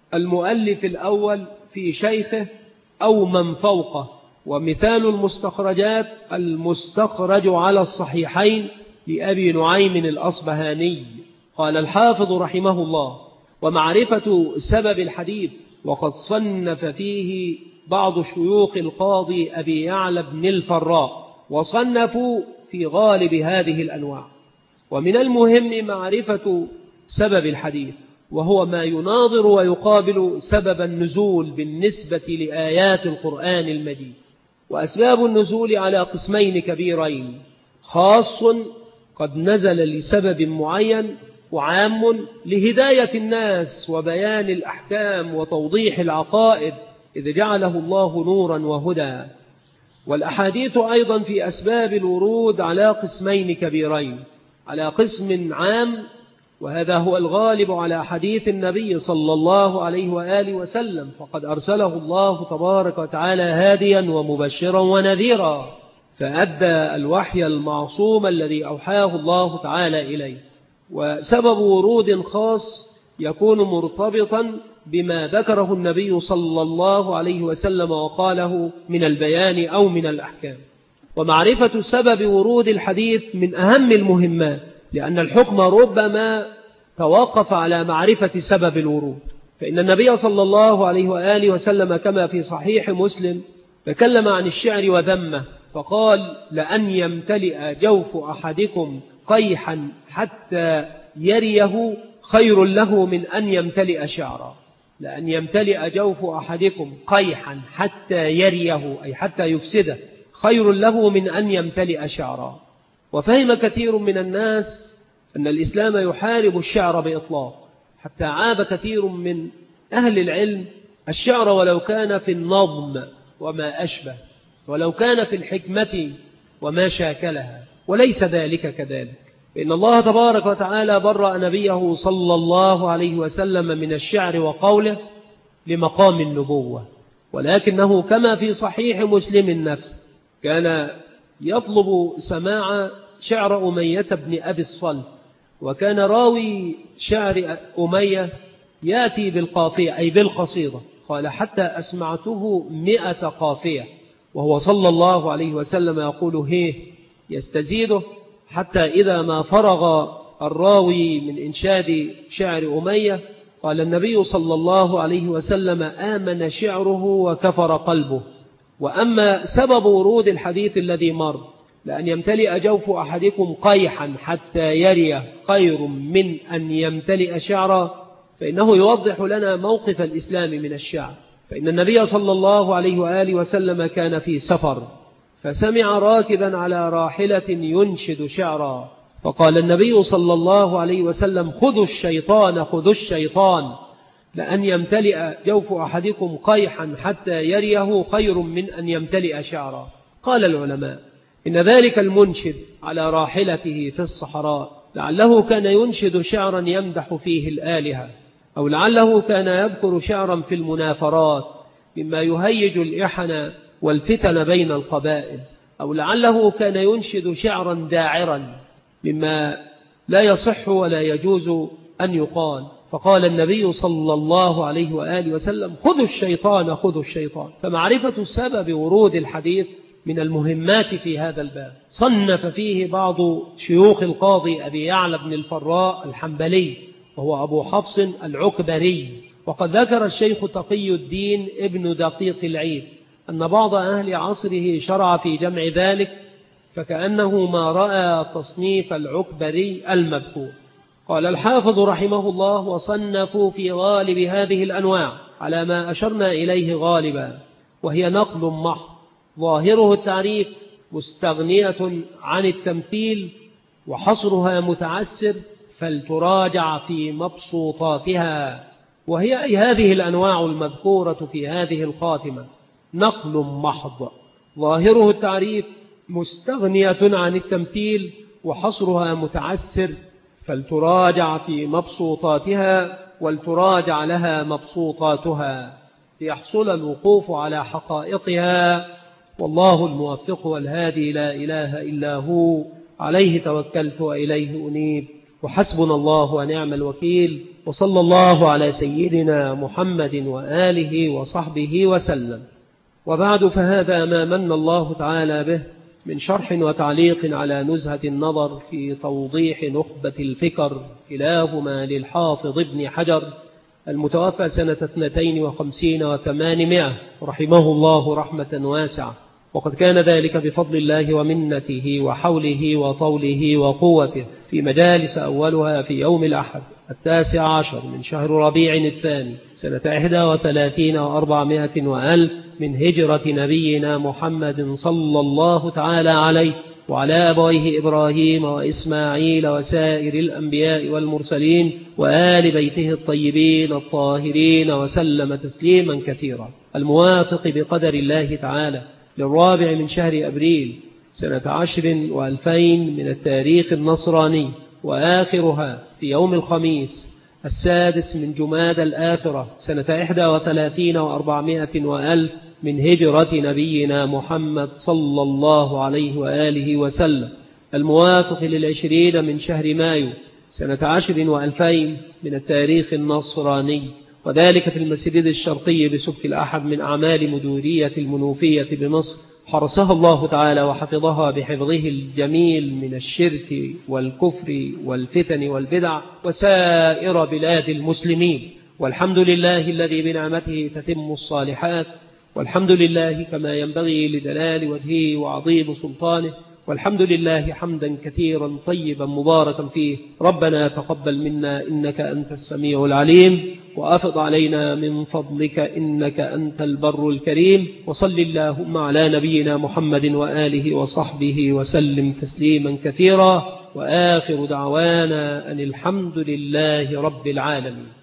المؤلف الأول في شيخه أو من فوقه. ومثال المستخرجات المستخرج على الصحيحين لأبي نعيم الأصبهاني. قال الحافظ رحمه الله: ومعرفة سبب الحديث، وقد صنف فيه بعض شيوخ القاضي أبي يعلى بن الفراء، وصنفوا في غالب هذه الأنواع. ومن المهم معرفة سبب الحديث، وهو ما يناظر ويقابل سبب النزول بالنسبة لآيات القرآن المجيد. وأسباب النزول على قسمين كبيرين: خاص قد نزل لسبب معين، وعام لهداية الناس وبيان الأحكام وتوضيح العقائد إذ جعله الله نورا وهدى. والأحاديث أيضا في أسباب الورود على قسمين كبيرين: على قسم عام، وهذا هو الغالب على حديث النبي صلى الله عليه وآله وسلم، فقد أرسله الله تبارك وتعالى هاديا ومبشرا ونذيرا، فأدى الوحي المعصوم الذي أوحاه الله تعالى إليه. وسبب ورود خاص يكون مرتبطا بما ذكره النبي صلى الله عليه وسلم وقاله من البيان أو من الأحكام. ومعرفة سبب ورود الحديث من أهم المهمات، لأن الحكم ربما توقف على معرفة سبب الورود. فإن النبي صلى الله عليه وآله وسلم كما في صحيح مسلم تكلم عن الشعر وذمه، فقال: لأن يمتلئ جوف أحدكم قيحا حتى يريه خير له من أن يمتلئ شعرا. لأن يمتلئ جوف أحدكم قيحا حتى يريه أي حتى يفسده خير له من أن يمتلئ شعرا. وفهم كثير من الناس أن الإسلام يحارب الشعر بإطلاق، حتى عاب كثير من أهل العلم الشعر ولو كان في النظم وما أشبه، ولو كان في الحكمة وما شاكلها، وليس ذلك كذلك. إن الله تبارك وتعالى برأ نبيه صلى الله عليه وسلم من الشعر وقوله لمقام النبوة، ولكنه كما في صحيح مسلم النفس كان يطلب سماع شعر أمية بن أبي الصلت، وكان راوي شعر أمية يأتي بالقافية أي بالقصيدة، قال حتى أسمعته مئة قافية، وهو صلى الله عليه وسلم يقول هيه يستزيده، حتى إذا ما فرغ الراوي من إنشاد شعر أمية قال النبي صلى الله عليه وسلم آمن شعره وكفر قلبه. وأما سبب ورود الحديث الذي مر لأن يمتلئ جوف أحدكم قيحا حتى يري خير من أن يمتلئ شعرا، فإنه يوضح لنا موقف الإسلام من الشعر. فإن النبي صلى الله عليه وآله وسلم كان في سفر فسمع راكبا على راحلة ينشد شعرا، فقال النبي صلى الله عليه وسلم خذوا الشيطان خذوا الشيطان لأن يمتلئ جوف أحدكم قيحا حتى يريه خير من أن يمتلئ شعرا. قال العلماء إن ذلك المنشد على راحلته في الصحراء لعله كان ينشد شعرا يمدح فيه الآلهة، أو لعله كان يذكر شعرا في المنافرات مما يهيج الإحن والفتن بين القبائل، أو لعله كان ينشد شعرا داعرا مما لا يصح ولا يجوز أن يقال. فقال النبي صلى الله عليه وآله وسلم خذوا الشيطان خذوا الشيطان. فمعرفة سبب ورود الحديث من المهمات في هذا الباب. صنف فيه بعض شيوخ القاضي أبي يعلى بن الفراء الحنبلي وهو أبو حفص العكبري. وقد ذكر الشيخ تقي الدين ابن دقيق العيد أن بعض أهل عصره شرع في جمع ذلك، فكأنه ما رأى تصنيف العكبري المذكور. قال الحافظ رحمه الله وصنفوا في غالب هذه الأنواع على ما أشرنا إليه غالبا، وهي نقل محض ظاهره التعريف مستغنية عن التمثيل، وحصرها متعسر فلتراجع في مبسوطاتها. وهي أي هذه الأنواع المذكورة في هذه الخاتمة نقل محض ظاهره التعريف مستغنية عن التمثيل، وحصرها متعسر فلتراجع في مبسوطاتها ولتراجع لها مبسوطاتها ليحصل الوقوف على حقائقها. والله الموفق والهادي لا إله إلا هو، عليه توكلت وإليه أنيب، وحسبنا الله ونعم الوكيل، وصلى الله على سيدنا محمد وآله وصحبه وسلم. وبعد، فهذا ما من الله تعالى به من شرح وتعليق على نزهة النظر في توضيح نخبة الفكر، كلاهما للحافظ ابن حجر المتوفى سنة اثنتين وخمسين وثمانمائة رحمه الله رحمة واسعة. وقد كان ذلك بفضل الله ومنته وحوله وطوله وقوته في مجالس أولها في يوم الأحد التاسع عشر من شهر ربيع الثاني سنة إحدى وثلاثين وأربعمائة وألف من هجرة نبينا محمد صلى الله تعالى عليه وعلى أبويه إبراهيم وإسماعيل وسائر الأنبياء والمرسلين وآل بيته الطيبين الطاهرين وسلم تسليما كثيرا، الموافق بقدر الله تعالى للرابع من شهر أبريل سنة عشر وألفين من التاريخ النصراني، وآخرها في يوم الخميس السادس من جماد الآخرة سنة إحدى وثلاثين وأربعمائة وألف من هجرة نبينا محمد صلى الله عليه وآله وسلم، الموافق للعشرين من شهر مايو سنة عشر وألفين من التاريخ النصراني، وذلك في المسجد الشرقي بسبك الأحد من أعمال مديرية المنوفية بمصر، حرسها الله تعالى وحفظها بحفظه الجميل من الشرك والكفر والفتن والبدع وسائر بلاد المسلمين. والحمد لله الذي بنعمته تتم الصالحات، والحمد لله كما ينبغي لدلال وجهه وعظيم سلطانه، والحمد لله حمدا كثيرا طيبا مباركا فيه. ربنا تقبل منا إنك أنت السميع العليم، وأفض علينا من فضلك إنك أنت البر الكريم. وصل اللهم على نبينا محمد وآله وصحبه وسلم تسليما كثيرا، وآخر دعوانا أن الحمد لله رب العالمين.